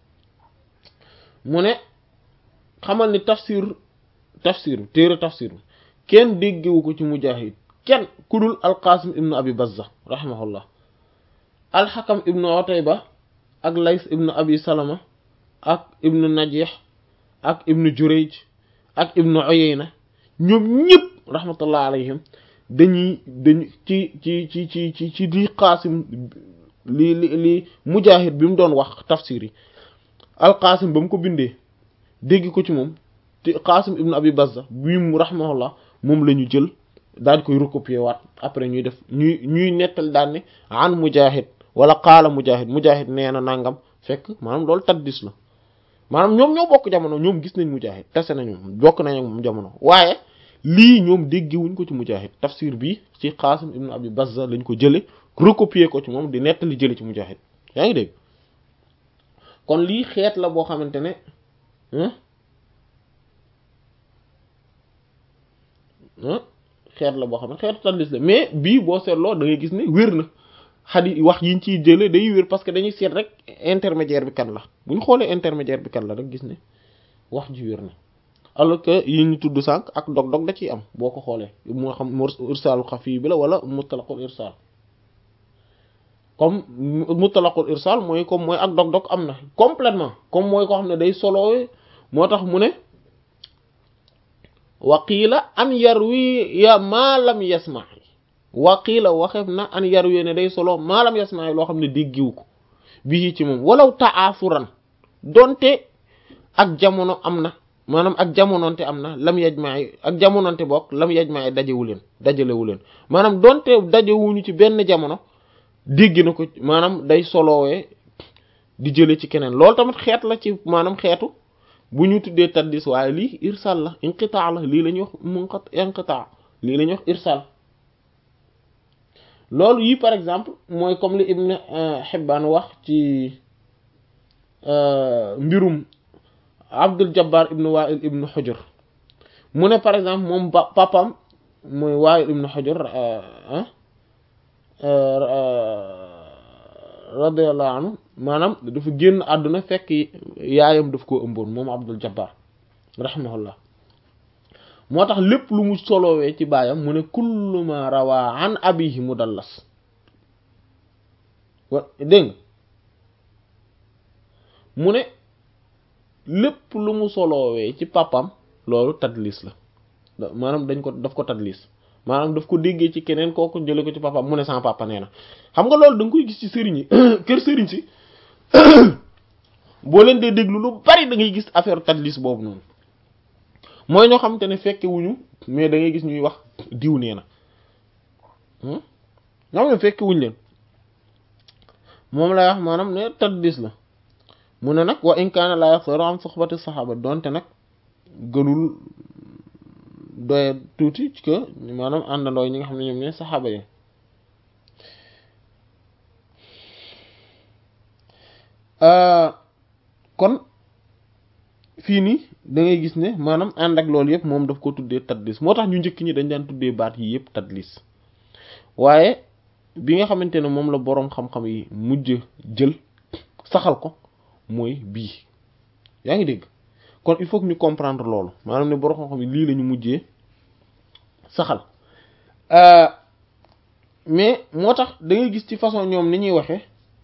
C: mu ne xamal ni tafsir tafsir téere tafsir kenn déggewu ko ci Mujaahid kenn ku dul al-Qasim ibn Abi Bazza rahimahullah al-Hakam ibn Utayba ak Lays ibn Abi Salama ak ibn Najih ak ibn Jurayj ak ibn Uyayna ñoom ñëpp rahmatullah alayhim dañuy dañu ci ci ci ci ci ci di Qasim li li li Mujaahid bi mu doon wax tafsir yi al-Qasim ba mu ko bindee dégg ko ci moom te Qasim ibn Abi Bazza bi mu rahimahullah moom la ñu jël daal di koy recopier waat après ñuy def ñuy ñuy nettal daan ne an Mujaahid wala qaala Mujaahid Mujaahid nee na nangam fekk maanaam loolu taddis la maanaam ñoom ñoo bokk jamono ñoom gis nañ Mujaahid tase nañu bokk nañ ak moom jamono waaye lii ñoom déggewuñ ko ci Mujaahid tafsir bi ci Qasim ibn Abi Bazza lañ ko jële recopier ko ci moom di nettali jële ci Mujaahid yaa ngi dégg kon lii xeet la boo xamante ne xeet la boo xam ne xeetu tadlis la mais bii boo seetloo da ngay gis ne wér na xadi wax yiñ ciy jële day wér parce que dañuy seet rek intermédiaire bi kan la bu ñu xoolee intermédiaire bi kan la rek gis ne wax ji wér na alors que yi ñu tudd sànq ak dog-dog da ciy am boo ko xoolee moo xam irsaalu xafi bi la wala mutlaqul irsaal comme mutlaqul irsaal mooy comme mooy ak dog-dog am na complètement comme mooy ko xam ne day solowee moo tax mu ne waqiila an yarwi ya maalam yasma waqiila waxeef na an yarwi ne day solo maalam yasma loo xam ne déggiwu ko bii ci moom walaw taasuran donte ak jamono am na maanaam ak jamononte am na lam yajmaay ak jamononte bokk lam yajmaay dajewu leen dajalewu leen maanaam donte dajewuñu ci benn jamono dégg na ko maanaam day solowee di jële ci keneen loolu tamit xeet la ci maanaam xeetu bu ñu tuddee taddis waaye lii irsal la inqitaa la lii la ñuy wax munqat inqitaa lii la ñuy wax irsal loolu yi par exemple mooy comme li Ibn Hibbaan wax ci mbirum Abdul Jabbar ibn Wa'il ibn Hujr mu ne par exemple moom ba papam mooy Wa'il ibn Hujr radiyallahu anhu maanaam dafa génn àdduna fekk yaayam daf koo ëmboon moom Abdul Jabbar rahimahullah moo tax lépp lu mu solowee ci baayam mu ne kullu ma rawaa an abihi mudallas wa dégg nga mu ne lépp lu mu solowee ci papam loolu tadlis la maanaam dañ ko daf ko tadlis maanaam daf ko déggee ci keneen kooku jële ko ci papam mu ne sama papa nee na xam nga loolu da nga koy gis ci sëriñ yi kër sëriñ si boo leen dee déglu lu bari da ngay gis affaire tadlis boobu noonu mooy ñoo xamante ne fekke wuñu mais da ngay gis ñuy wax diw nee na ñoo xam ne fekke wuñu leen moom lay wax maanaam ne tadlis la mu ne nag wa in kaana la yaxtaru am soxbati saxaaba donte nag gënul doye tuuti ci que maanaam àndandoo ñi nga xam ne ñoom ne saxaaba yi kon fii nii da ngay gis ne maanaam ànd ak loolu yëpp moom daf ko tuddee tadlis moo tax ñu njëkk ñi dañ daan tuddee baat yi yëpp tadlis waaye bi nga xamante ne moom la boroom xam-xam yi mujj jël saxal ko mooy bii yaa ngi dégg kon il faut que ñu comprendre loolu maanaam ne boroom xam-xam yi lii la ñu mujjee saxal mais moo tax da ngay gis ci façon ñoom ni ñuy waxee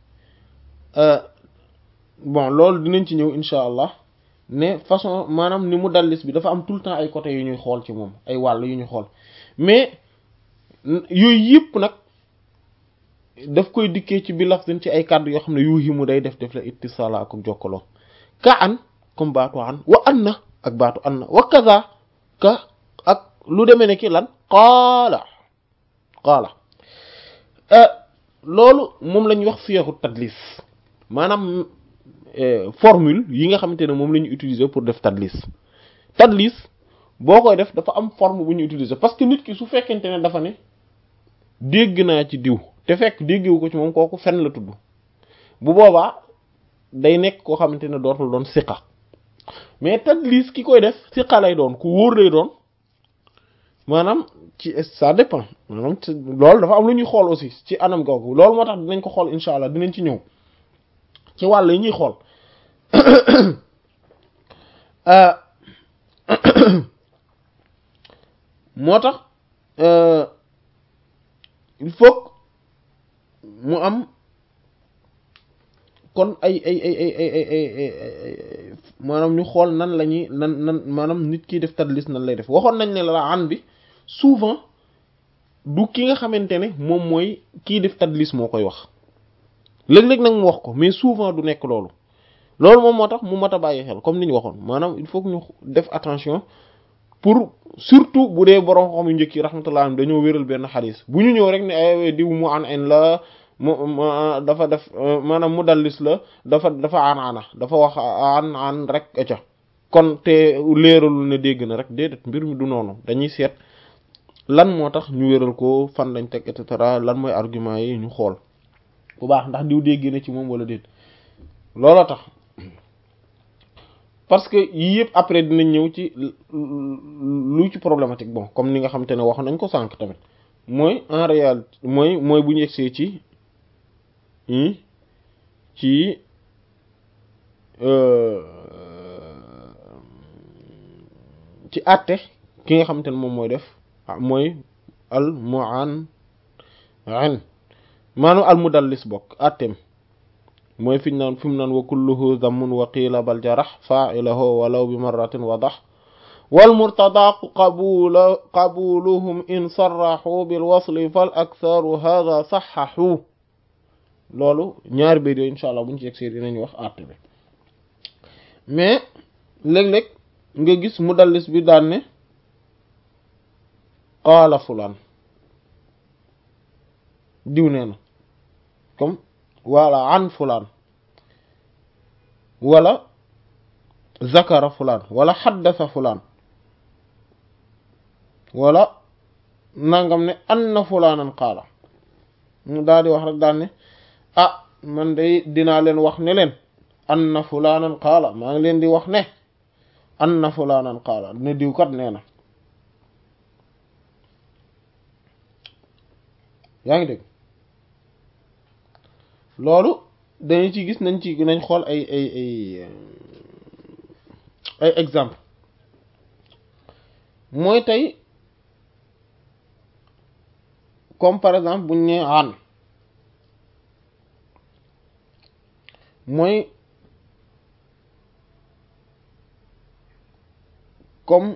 C: bon loolu dinañ ci ñëw insha allah ne façon maanaam ni mu dallis bi dafa am tout le temps ay côté yu ñuy xool ci moom ay wàll yu ñuy xool mais yooyu yëpp nag daf koy dikkee ci bi lafzin ci ay kàddu yoo xam ne yuuhi mu day def def la ittisaala ak jokkaloo ka an comme baatu an wa an na ak baatu an na wa kaza ka ak lu demee ne ki lan qaala qaala loolu moom la ñuy wax siyaxu tadlis maanaam formule yi nga xamante ne moom la ñu utiliser pour def tadlis tadlis boo koy def dafa am forme bu ñu utiliser parce que nit ki su fekkente ne dafa ne dégg naa ci diw te fekk déggewu ko ci moom kooku fen la tudd bu boobaa day nekk koo xamante ne dootul doon siqa mais tadlis ki koy def siqa lay doon ku wóor lay doon maanaam ci ça dépend maanaam loolu dafa am lu ñuy xool aussi ci anam googu loolu moo tax dinañ ko xool insha allah dinañ ci ñëw ci wàll yi ñuy xool moo tax il faut mu am kon ay ay ay ay ay ay ay maanaam ñu xool nan la ñuy nan nan maanaam nit kiy def tadlis nan lay def waxoon nañ ne la an bi souvent du ki nga xamante ne moom mooy kiy def tadlis moo koy wax léeg-léeg nag mu wax ko mais souvent du nekk loolu loolu moom moo tax mu mat a bàyyi xel comme ni ñu waxoon maanaam il faut que ñu def attention pour surtout bu dee borom xam yu njëkk yi rahmatullah dañoo wéral benn xadis bu ñu ñëw rek ne ay diw mu an en la mu dafa def maanaam mu dallis la dafa dafa an ana dafa wax an an rek aca kon te leeralul ne dégg na rek déedéet mbir mi du noonu dañuy seet lan moo tax ñu wéral ko fan lañ teg et cetera lan mooy argument yi ñu xool bu baax ndax diw dégg na ci moom wala déet looloo tax parce que yii yëpp après dinañ ñëw ci lu ci problématique bon comme ni nga xam te ne wax nañ ko sànq tamit mooy en réalité mooy mooy bu ñu yegsee ci ci ci àtte ki nga xam te ne moom mooy def mooy al mu'an an maanaam al mudallis bokk àtteem mooy fi ñu naan fi mu naan wa kulluhu zammun wa qiila bal jarax fa'ilahu walaw bi marratin wadax wal murtada qabula qabuluhum in sarrahu bil wasli fal aktharu hadha sahhahu loolu ñaari béy yooyu incha allah buñ ci yegsee dinañ wax àtte bi mais léeg-léeg nga gis mudallis bi daan ne qaala fulaan diw nee na comme wala an fulaan wala zakara fulaan wala xaddasa fulaan wala nangam ne anna fulaanan qaala mu daal di wax rek daal ne ah man day dinaa leen wax ne leen anna fulaanan qaala maa ngi leen di wax ne anna fulaanan qaala ne diw kat nee na yaa ngi dégg loolu dañu ci gis nañ ci nañ xool ay ay ay ay exemple mooy tey comme par exemple buñ ne an mooy comme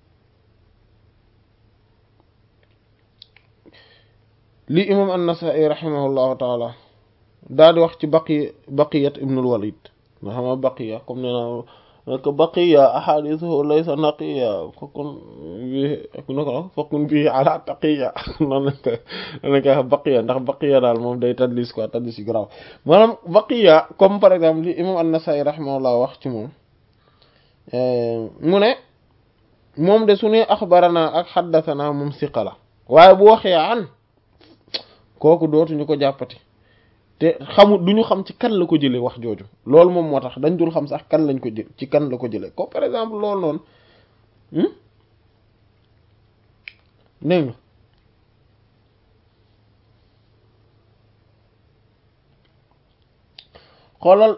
C: li imam an-Nasa'i rahimahullahu taala daal di wax ci baqi baqiyat ibnul walid nga xam ne baqiya comme nee na ko baqiya ahadithu laysa naqiya fakun bi nako fakun bi ala taqiya noonu lañ ko lañ koy wax baqiya ndax baqiya daal moom day tadlis quoi tadlis yu garaaw maanaam baqiya comme par exemple li imam an-Nasa'i rahimahullah wax ci moom mu ne moom de su ne axbarana ak xaddathana moom siqa la waaye bu waxee an kooku dootuñu ko jàppati te xamul duñu xam ci kan la ko jëlee wax jooju loolu moom moo tax dañ dul xam sax kan lañ ko jël ci kan la ko jëlee comme par exemple loolu noonu dégg nga xoolal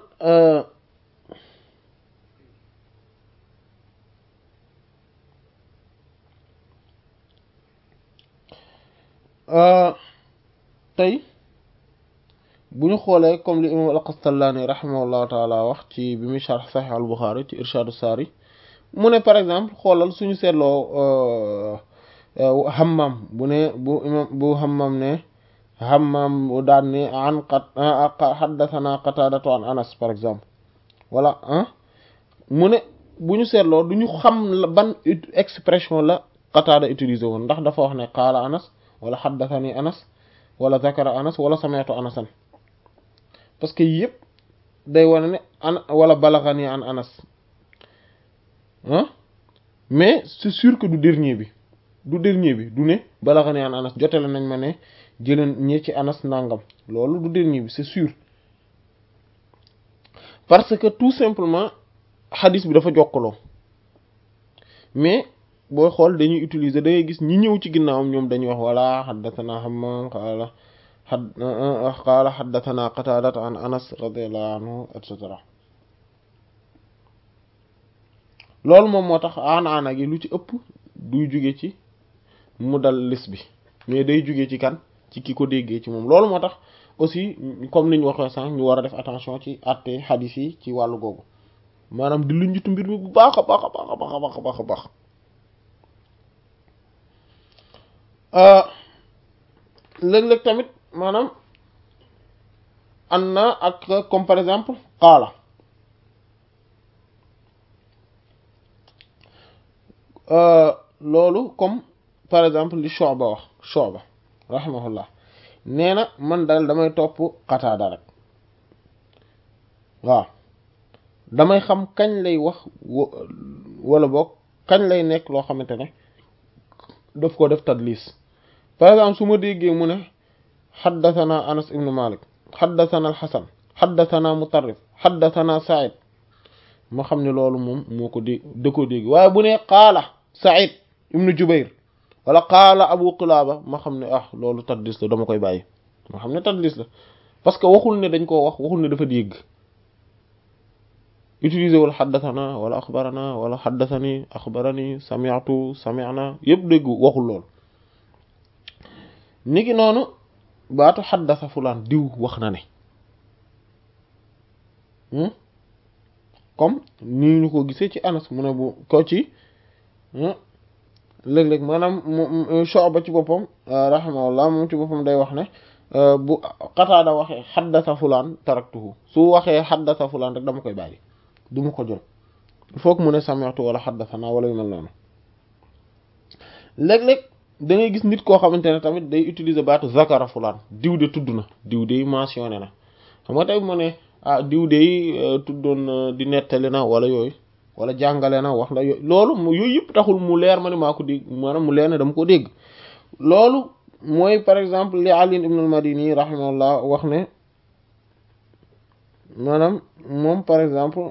C: tey bu ñu xoolee comme li imam al-Qastallaani rahimahullahu taala wax ci bi muy sharh Sahih al-Bukhari ci Irshadu Saari mu ne par exemple xoolal suñu seetloo Hammam bu ne bu imam bu Hammam ne Hammam bu daan ne an qat haddathana Qataadatu an Anas par exemple voilà ah mu ne bu ñu seetloo du ñu xam ban expression la Qataada utilisé woon ndax dafa wax ne qaala Anas wala haddathani Anas wala zakara Anas wala sami'tu Anasan parce que yëpp day wane ne an wala balaghani an Anas ah mais c'est sûr que du dernier bi du dernier bi du ne balaghani an Anas jotale nañ ma ne jëleen ñi ci Anas nangam loolu du dernier bi c'est sûr parce que tout simplement hadith bi dafa jokkaloo mais booy xool dañuy utiliser da ngay gis ñi ñëw ci ginnaawam ñoom dañuy wax wala haddathana Hammam qala qaala haddathana Qataada an Anas radiyallahu anhu et cetera loolu moom moo tax aan-aana gi lu ci ëpp duy jóge ci mudallis bi mais day jóge ci kan ci ki ko déggee ci moom loolu moo tax aussi comme niñ waxee sànq ñu war a def attention ci àtte hadith yi ci wàllu googu maanaam di luñ jitu mbir mi bu baax a baax a baax a baax a baax a baax a baax léeg-léeg tamit maanaam anna ak comme par exemple qaala loolu comme par exemple li Shu'ba wax Shu'ba rahimahullah nee na man daal damay topp Qataada rek waaw damay xam kañ lay wax wala boog kañ lay nekk loo xamante ne daf ko def tadlis par exemple su ma déggee mu ne xaddathana Anas ibn Malik xaddathana al-Hasan xaddathana Mutarrif xaddathana Sa'id ma xam ne loolu moom moo ko dégg da ko dégg waaye bu ne qaala Sa'id ibn Jubayr wala qaala Abu Qilaba ma xam ne ah loolu tadlis la dama koy bàyyi ma xam ne tadlis la parce que waxul ne dañ koo wax waxul ne dafa dégg utilisé wala xaddathana wala axbarana wala xaddathani axbarani sami'tu sami'na yëpp dégg waxul loolu niki noonu baatu xaddasa fulaan diw wax na ne comme nii ñu ko gisee ci Anas mu ne bu ko ci léeg-léeg maanaam Shu'ba ci boppam rahimahullah moom ci boppam day wax ne bu Qataada waxee xaddasa fulaan taraktuhu su waxee xaddasa fulaan rek dama koy bàyyi du ma ko jël il faut que mu ne sami'tu wala xaddasana wala yu mel noonu léeg-léeg da ngay gis nit koo xamante ne tamit day utiliser baatu zakara fulaan diw de tudd na diw de mentionné na xam nga tey mu ne ah diw de tuddoon di nettali na wala yooyu wala jàngale na wax la yooyu loolu yooyu yëpp taxul mu leer ma ne maa ko dégg maanaam mu leer ne dama ko dégg loolu mooy par exemple li Ali ibn al-Madini rahimahullah wax ne maanaam moom par exemple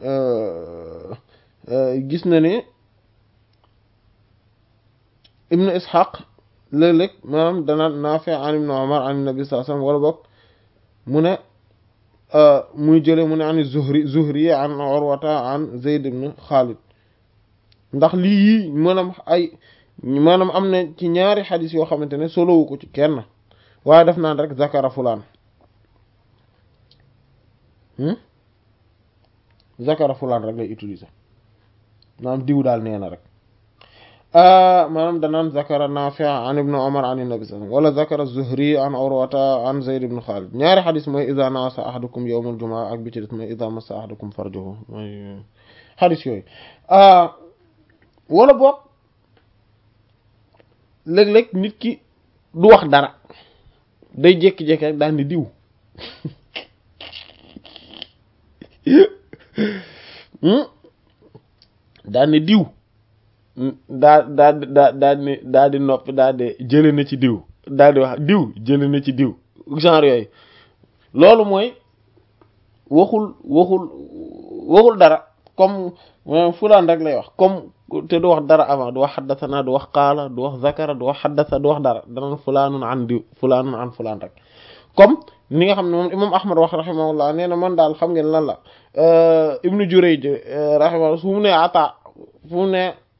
C: gis na ne ibn Ishaq léeg-léeg maanaam dana Naafi' an ibn Umar an nabi sallallahu alayhi wasallam wala boog mu ne muy jële mu ne an Zuhri Zuhri an Urwata an Zayd ibn Khalid ndax lii maanaam ay maanaam am na ci ñaari xadis yoo xamante ne solowu ko ci kenn waaye def naan rek zakara fulaan zakara fulaan rek lay utiliser maanaam diw daal nee na rek maanaam danaan zakara Naafi' an ibn Umar an nabi sallallahu alayhi wasallam wala zakara Zuhri an Urwata an Zayd ibn Khalid ñaari xadis mooy idha na'asa ahadukum yawm al-jumu'a ak bi ci des mooy idha massa ahadukum farjuhu mooy xadis yooyu wala boog léeg-léeg nit ki du wax dara day jékki-jékki rek daal ni diw daal ni diw daa daa daa daa ni daa di noppi daa di jële na ci diw daal di wax diw jële na ci diw genre yooyu loolu mooy waxul waxul waxul dara comme fulaan rek lay wax comme te du wax dara avant du wax xaddasana du wax qaala du wax zakara du wax xaddasa du wax dara danaan fulaanun an diw fulaanun an fulaan rek comme ni nga xam ne moom imam Ahmad wax rahimahullah nee na man daal xam ngeen lan la ibnu Jurayj rahimahullah fu mu ne ata fu mu ne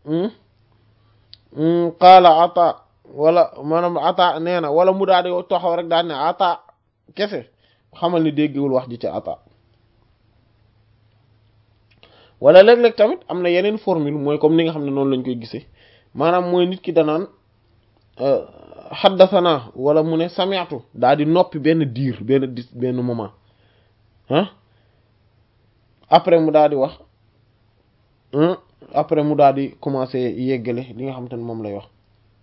C: qaala ata wala maanaam ata nee na wala mu daal di taxaw rek daal ne ata kese xamal ni déggewul wax ji ci ata wala léeg-léeg tamit am na yeneen formule mooy comme ni nga xam ne noonu lañ koy gisee maanaam mooy nit ki danaan xaddasana wala mu ne sami'tu daal di noppi benn diir benn dis benn moment ah après mu daal di wax après mu daal di commencer yeggale li nga xam te ne moom lay wax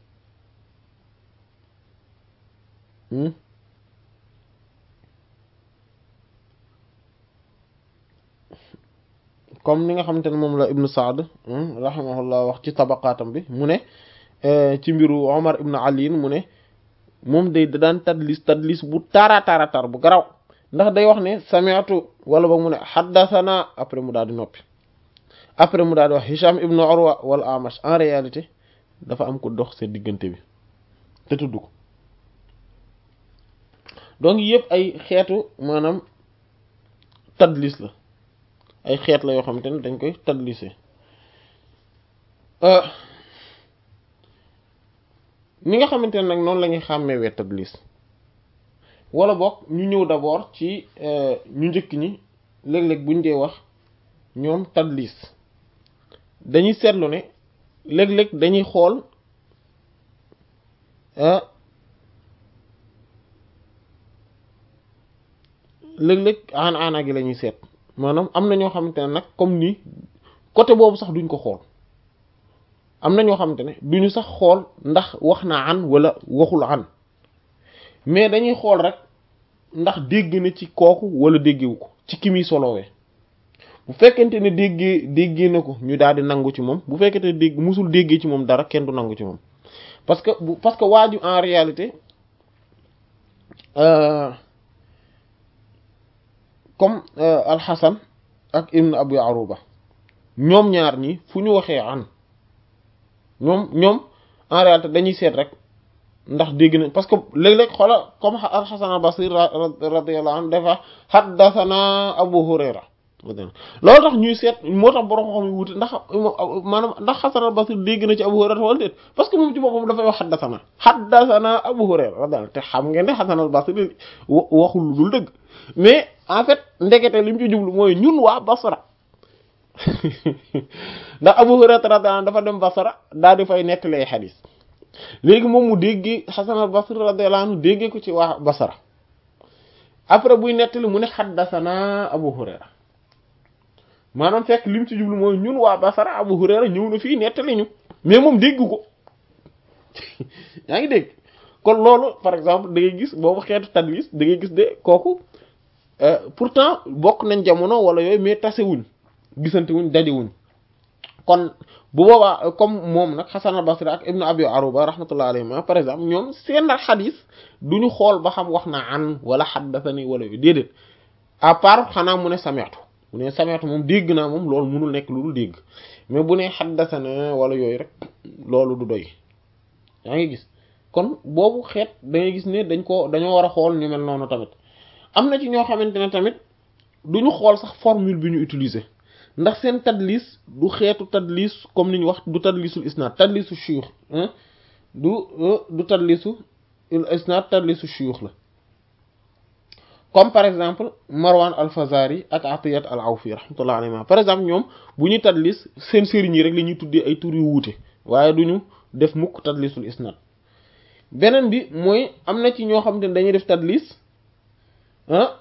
C: comme ni nga xamante ne moom la ibnu Saad rahimahullah wax ci tabaqaatam bi mu ne ci mbiru Omar ibn Ali mu ne moom day da daan tadlis tadlis bu tara tara tar bu garaw ndax day wax ne sami'tu wala boog mu ne haddathana après mu daal di noppi après mu daal di wax Hisham ibn Urwa wala Amash en réalité dafa am ko dox seen diggante bi te tudd ko donc yëpp ay xeetu maanaam tadlis la ay xeet la yoo xamante ne dañ koy tadlise ni nga xamante ne nag noonu la ñuy xàmmewee tadlis wala boog ñu ñëw d'abord ci ñu njëkk ñi léeg-léeg buñ dee wax ñoom tadlis dañuy seetlu ne léeg-léeg dañuy xool léeg-léeg aan aana gi la ñuy seet maanaam am na ñoo xamante ne nag comme ni côté boobu sax duñ ko xool am na ñoo xamante ne duñu sax xool ndax wax na an wala waxul an mais dañuy xool rek ndax dégg na ci kooku wala déggewu ko ci ki muy solowee bu fekkente ne déggee déggee na ko ñu daal di nangu ci moom bu fekkente ne dégg musul déggee ci moom dara kenn du nangu ci moom parce que bu parce que waaju en réalité euh, comme euh, Al-Hasan ak Ibn Abi Aruba ñoom ñaar ñi fu ñu waxee an ñoom ñoom en réalité dañuy seet rek ndax dégg nañ parce que léeg-léeg xoola comme Al-Hasan al-Basri radiyallahu anhu dafa haddathana Abu Hurayra loolu tax ñuy seet moo tax borom xam yu wuute ndax maanaam ndax Hasan al-Basri dégg na ci Abu Hurayra wala déet parce que moom ci boppam dafay wax haddathana haddathana Abu Hurayra radiyallahu te xam ngeen ne Hasan al-Basri waxul lu dul dëgg mais en fait ndekete li mu ci jublu mooy ñun waa Basra ndax Abu Hurayra radiyallahu anhu dafa dem Basra daal di fay nettalee xadiis léegi moom mu déggee Hasan al-Basri radiyallahu anhu déggee ko ci waa Basra après buy nettali mu ne haddathana Abu Hurayra maanaam fekk lim ci jublu mooy ñun waa Basra Abu Hurayra ñëw na fii nettali ñu mais moom dégg ko yaa ngi dégg kon loolu par exemple da ngay gis boobu xeetu tadlis da ngay gis de kooku pourtant bokk nañ jamono wala yooyu mais tasewuñ gisante wuñ dajewuñ kon bu boobaa comme moom nag Hasan al-Basri ak Ibn Abi Aruba rahmatullah alayhima par exemple ñoom seen xadis duñu xool ba xam wax na an wala haddathani wala yooyu déedéet à part xanaa mu ne sami'tu bu ne sami'tu moom dégg naa moom loolu mënul nekk lu dul dégg mais bu ne haddathana wala yooyu rek loolu du doy yaa ngi gis kon boobu xeet da ngay gis ne dañ ko dañoo war a xool ñu mel noonu tamit am na ci ñoo xamante ne tamit duñu xool sax formule bi ñu utiliser ndax seen tadlis du xeetu tadlis comme ni ñu wax du tadlisul isnad tadlisu shuyukh du du tadlisu isnad tadlisu shuyukh la comme par exemple Marwan al-Fazari ak Atiyat al-Awfi rahmatullah alayhi par exemple ñoom bu ñu tadlis seen sëriñ yi rek la ñuy tuddee ay tur yu wuute waaye duñu def mukk tadlisul isnad beneen bi mooy am na ci ñoo xamante ne dañuy def tadlis ah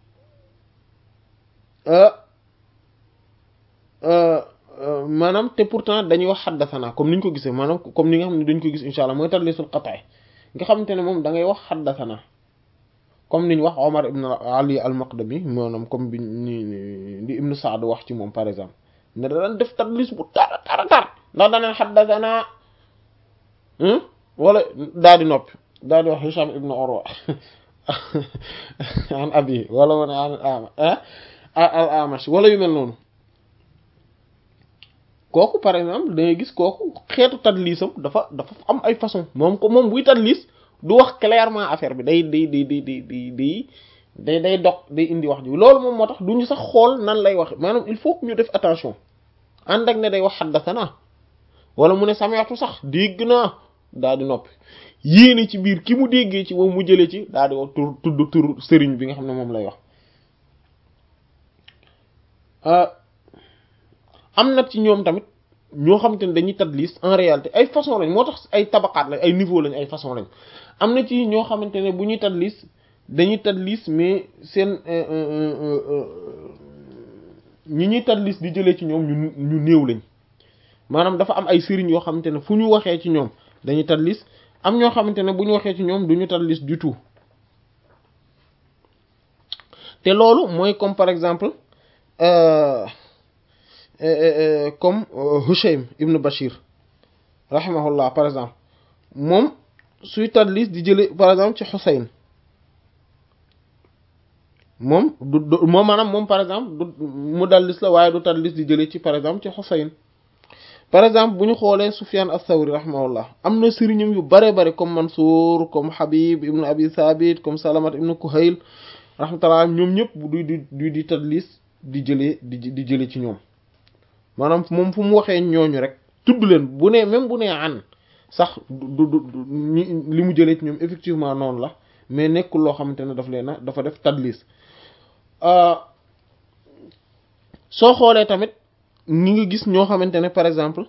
C: maanaam te pourtant dañuy wax xaddasanaa comme ni ñu ko gisee maanaam comme ni nga xam ne dañ ko gis insha allah mooy tadlisul qat'i nga xamante ne moom da ngay wax xaddasanaa comme ni ñu wax Omar ibn Ali al-Maqdami maanaam comme bi ni di Ibn Sa'd wax ci moom par exemple ne da daan def tadlis bu tara tara tar ndax daneen xaddasanaa wala daa di noppi daa di wax Hisham ibn Urwa an abi wala wane an al-Amash wala yu mel noonu kooku par exemple da ngay gis kooku xeetu tadlisam dafa dafa am ay façon moom ko moom buy tadlis du wax clairement affaire bi day day day day day day day day dog day indi wax ji loolu moom moo tax duñu sax xool nan lay wax maanaam il faut que ñu def attention ànd ak ne day wax haddathana wala mu ne sami'tu sax dégg naa daal di noppi yéene ci biir ki mu déggee ci moom mu jëlee ci daal di wax tur tudd tur sëriñ bi nga xam ne moom lay wax am na ci ñoom tamit ñoo xamante ne dañuy tadlis en réalité ay façon lañ moo tax ay tabaqaat lañ ay niveau lañ ay façon lañ am na ci ñoo xamante ne bu ñuy tadlis dañuy tadlis mais seen ñi ñuy tadlis di jëlee ci ñoom ñu ñu néew lañ maanaam dafa am ay sëriñ yoo xamante ne fu ñu waxee ci ñoom dañuy tadlis am ñoo xamante ne bu ñu waxee ci ñoom duñu tadlis du tout te loolu mooy comme par exemple euh, euh, euh, comme Hushaym ibn Bashir rahimahullah par exemple moom suy tadlis di jële par exemple ci Husayn moom du moom maanaam moom par exemple du mudallis la waaye du tadlis di jële ci par exemple ci Husayn par exemple bu ñu xoolee Sufyan as-Sawri rahimahullah am na sëriñam yu bare bare comme Mansour comme Habib ibn Abi Thabit comme Salamat ibn Kuhayl rahmatullah ñoom ñëpp du di du di tadlis di jëlee di di jëlee ci ñoom maanaam moom fu mu waxee ñooñu rek tudd leen bu nee même bu nee an sax du du li mu jëlee ci ñoom effectivement noonu la mais nekkul loo xamante ne daf leen a dafa def tadlis soo xoolee tamit ñi ngi gis ñoo xamante ne par exemple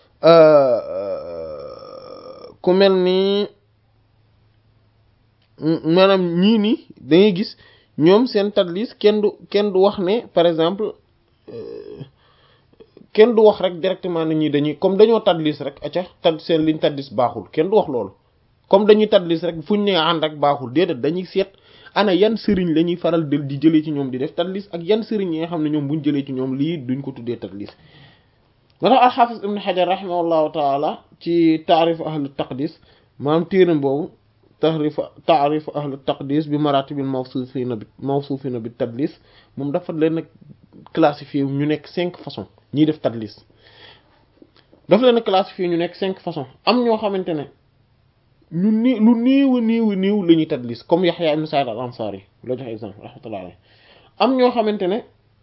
C: ku mel ni maanaam ñii nii da ngay gis ñoom seen tadlis kenn du kenn du wax ne par exemple kenn du wax rek directement nit ñi dañuy comme dañoo tadlis rek acca tad seen liñ tadlis baaxul kenn du wax loolu comme dañuy tadlis rek fuñ ne ànd rek baaxul déedéet dañuy seet ana yan sëriñ la ñuy faral di di jëlee ci ñoom di def tadlis ak yan sëriñ yi nga xam ne ñoom buñ jëlee ci ñoom lii duñ ko tuddee tadlis moo tax al-Hafiz ibn Hajar rahimahullahu taala ci taarif ahlu taqdis maanaam téeram boobu taarif taarif ahlu taqdis bi maratibil mawsufina bi mawsufina bi tadlis moom dafa leen nag classifié ñu nekk cinq façons ñiy def tadlis dafa leen classifié ñu nekk cinq façons am ñoo xamante ne ñu ni lu néew a néew a néew la ñuy tadlis comme Yahya ibn Sa'id al-Ansari la jox exemple rahmatullahi alayhi am ñoo xamante ne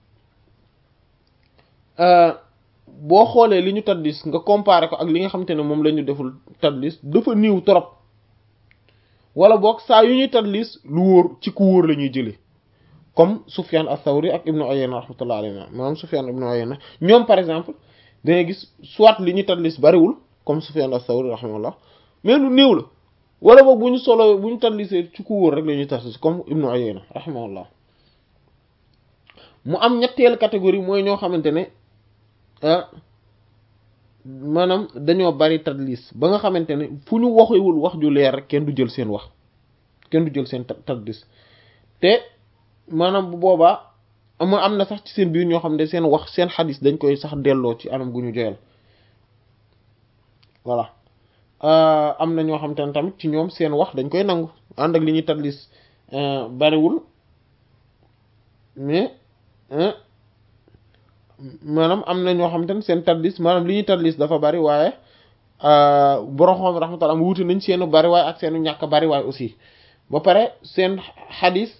C: boo xoolee li ñu tadlis nga comparé ko ak li nga xamante ne moom la ñu deful tadlis dafa néew trop wala boog saa yu ñuy tadlis lu wóor ci ku wóor la ñuy jëlee comme Sufyan ath-Thawri ak Ibn Uyayna rahmatullahi alayhi maanaam Sufyan ibn Uyayna ñoom par exemple da ngay gis soit li ñu tadlis bariwul comme Sufyan ath-Thawri rahimahullah mais lu néew la wala boog bu ñu solo bu ñu tadlisee ci ku wóor rek la ñuy tadlis comme Ibn Uyayna rahimahullah mu am ñetteel catégorie mooy ñoo xamante ne ah maanaam dañoo bari tadlis ba nga xamante ne fu ñu waxewul wax ju leer rek kenn du jël seen wax kenn du jël seen tadlis te maanaam bu boobaa am am na sax ci seen biir ñoo xam ne seen wax seen xadis dañ koy sax delloo ci anam gu ñu joyal voilà am na ñoo xam te ne tamit ci ñoom seen wax dañ koy nangu ànd ak li ñuy tadlis bariwul mais maanaam am na ñoo xamante ne seen tadlis maanaam li ñuy tadlis dafa bari waaye borom xam rahmatullah am wuute nañ seenu bari waaye ak seenu ñàkk bari waaye aussi ba pare seen xadis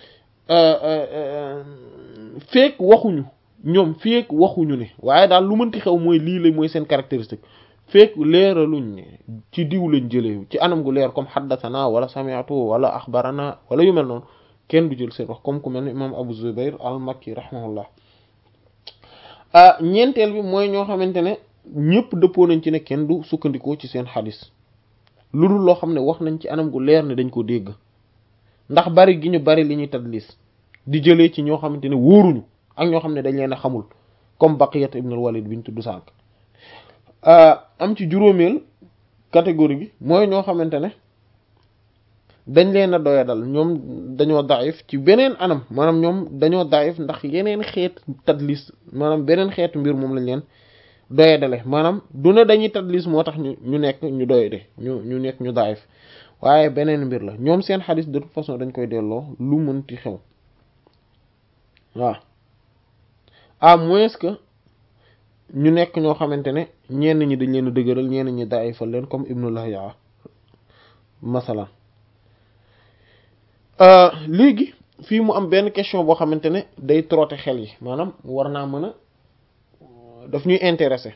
C: feek waxuñu ñoom feek waxuñu ne waaye daal lu mënti xew mooy lii la mooy seen caractéristique feek leeraluñ ne ci diw lañ jëlee ci anam gu leer comme xaddathana wala sami'tu wala axbarana wala yu mel noonu kenn du jël seen wax comme ku mel ne imam Abu Zubayr al-Makki rahimahullah ñeenteel bi mooy ñoo xamante ne ñëpp dëppoo nañ ci ne kenn du sukkandikoo ci seen xadis lu dul loo xam ne wax nañ ci anam gu leer ne dañ ko dégg ndax bari gi ñu bari li ñuy tadlis di jëlee ci ñoo xamante ne wóoruñu ak ñoo xam ne dañ leen a xamul comme Baqiyat ibn al-Walid bi ñu tudd sànq am ci juróomeel catégorie bi mooy ñoo xamante ne dañ leen a doyadal ñoom dañoo daif ci beneen anam maanaam ñoom dañoo daif ndax yeneen xeet tadlis maanaam beneen xeetu mbir moom lañ leen doyadale maanaam du ne dañuy tadlis moo tax ñu ñu nekk ñu doyade ñu ñu nekk ñu daif waaye beneen mbir la ñoom seen xadis de toute façon dañ koy delloo lu mënti xew waaw à moins que ñu nekk ñoo xamante ne ñenn ñi dañ leen a dëgëral ñenn ñi daifal leen comme Ibnu Lahya masalan léegi fii mu am benn question boo xamante ne day trotter xel yi maanaam war naa mën a daf ñuy intéressé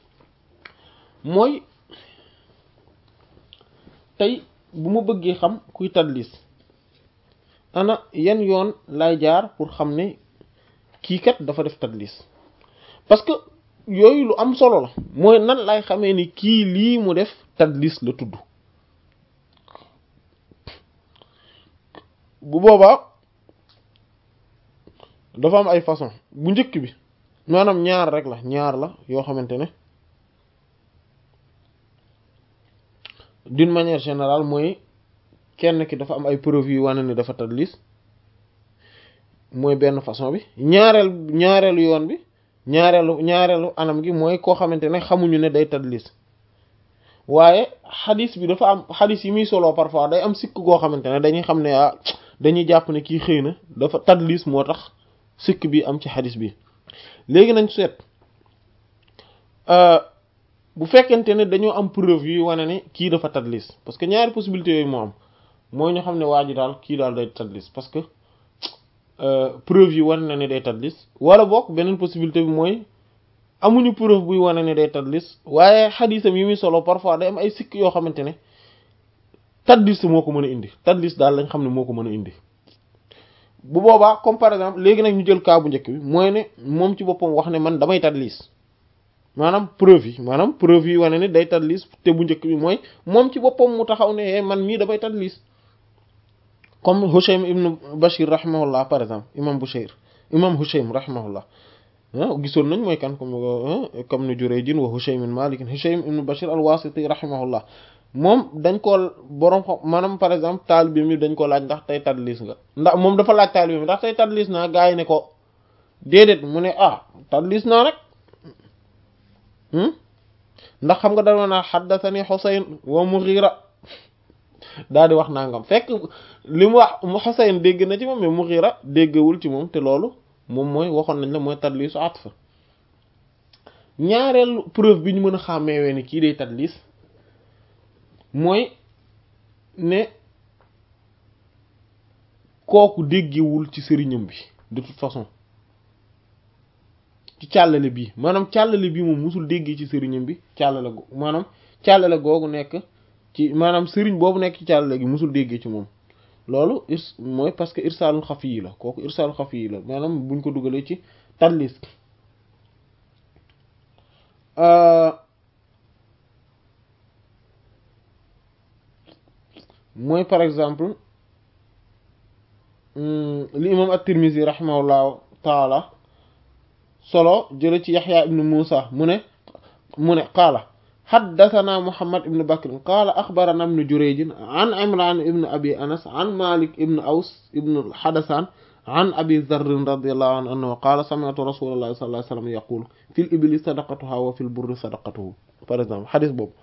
C: mooy tey bu ma bëggee xam kuy tadlis ana yan yoon lay jaar pour xam ne kii kat dafa def tadlis parce que yooyu lu am solo la mooy nan lay xamee ni kii lii mu def tadlis la tudd bu boobaa dafa am ay façon bu njëkk bi maanaam ñaar rek la ñaar la yoo xamante ne d'une manière générale mooy kenn ki dafa am ay preuves yu wane ni dafa tadlis mooy benn façon bi ñaareel ñaareelu yoon bi ñaareelu ñaareelu anam gi mooy koo xamante ne xamuñu ne day tadlis waaye xadis bi dafa am xadis yi muy solo parfois day am sikk goo xamante ne dañuy xam ne ah dañuy jàpp ne kii xëy na dafa tadlis moo tax sikk bi am ci xadis bi léegi nañ seet bu fekkente ne dañoo am preuve yuy wane ne kii dafa tadlis parce que ñaari possibilités yooyu moo am mooy ñu xam ne waa ji daal kii daal day tadlis parce que preuve yi wane na ne day tadlis wala boog beneen possibilité bi mooy amuñu preuve buy wane ne day tadlis waaye xadisam yi muy solo parfois day am ay sikk yoo xamante ne tadlis moo ko mën a indi tadlis daal lañ xam ne moo ko mën a indi bu boobaa comme par exemple léegi nag ñu jël cas bu njëkk bi mooy ne moom ci boppam wax ne man damay tadlis maanaam preuve yi maanaam preuve yi wane ne day tadlis te bu njëkk bi mooy moom ci boppam mu taxaw ne man mii damay tadlis comme Hushaym ibn Bashir rahimahullah par exemple imam Bushayr imam Hushaym rahimahullah gisoon nañ mooy kan comme comme ni Jurayj wa Hushaym Malik Hushaym ibn Bashir al-Wasiti rahimahullah moom dañ koo borom xam maanaam par exemple taalibe mi dañ ko laaj ndax tey tadlis nga ndax moom dafa laaj taalibe mi ndax tey tadlis naa gaa yi ne ko déedéet mu ne ah tadlis naa rek ndax xam nga dama naa haddathani Husayn wa Mughira daal di wax nangam fekk li mu wax Husayn dégg na ci moom mais Mughira déggewul ci moom te loolu moom mooy waxoon nañ la mooy tadlisu atf ñaareelu preuve bi ñu mën a xàmmeewee ni kii day tadlis mooy ne kooku déggewul ci sëriñam bi de toute façon ci càllale bi maanaam càllale bi moom musul déggee ci sëriñam bi càllale go maanaam càllale googu nekk ci maanaam sëriñ boobu nekk ci càllale gi musul déggee ci moom loolu is mooy parce que irsaalul xafi yi la kooku irsaalul xafi yi la maanaam buñ ko dugalee ci tadlis mooy par exemple li imam at-Tirmidhi rahimahullahu taala solo jële ci Yaxya ibn Musa mu ne mu ne qaala haddathana Muhammad ibn Bakr qaala akhbarana ibn Jurayj an Imran ibn Abi Anas an Malik ibn Aws ibn Hadasan an Abi Dharr radiyallahu anhu annahu qaala sami'tu Rasulullah sallallahu alayhi wa sallam yaqulu fil ibli sadaqatuha wa fil burri sadaqatuhu par exemple xadis boobu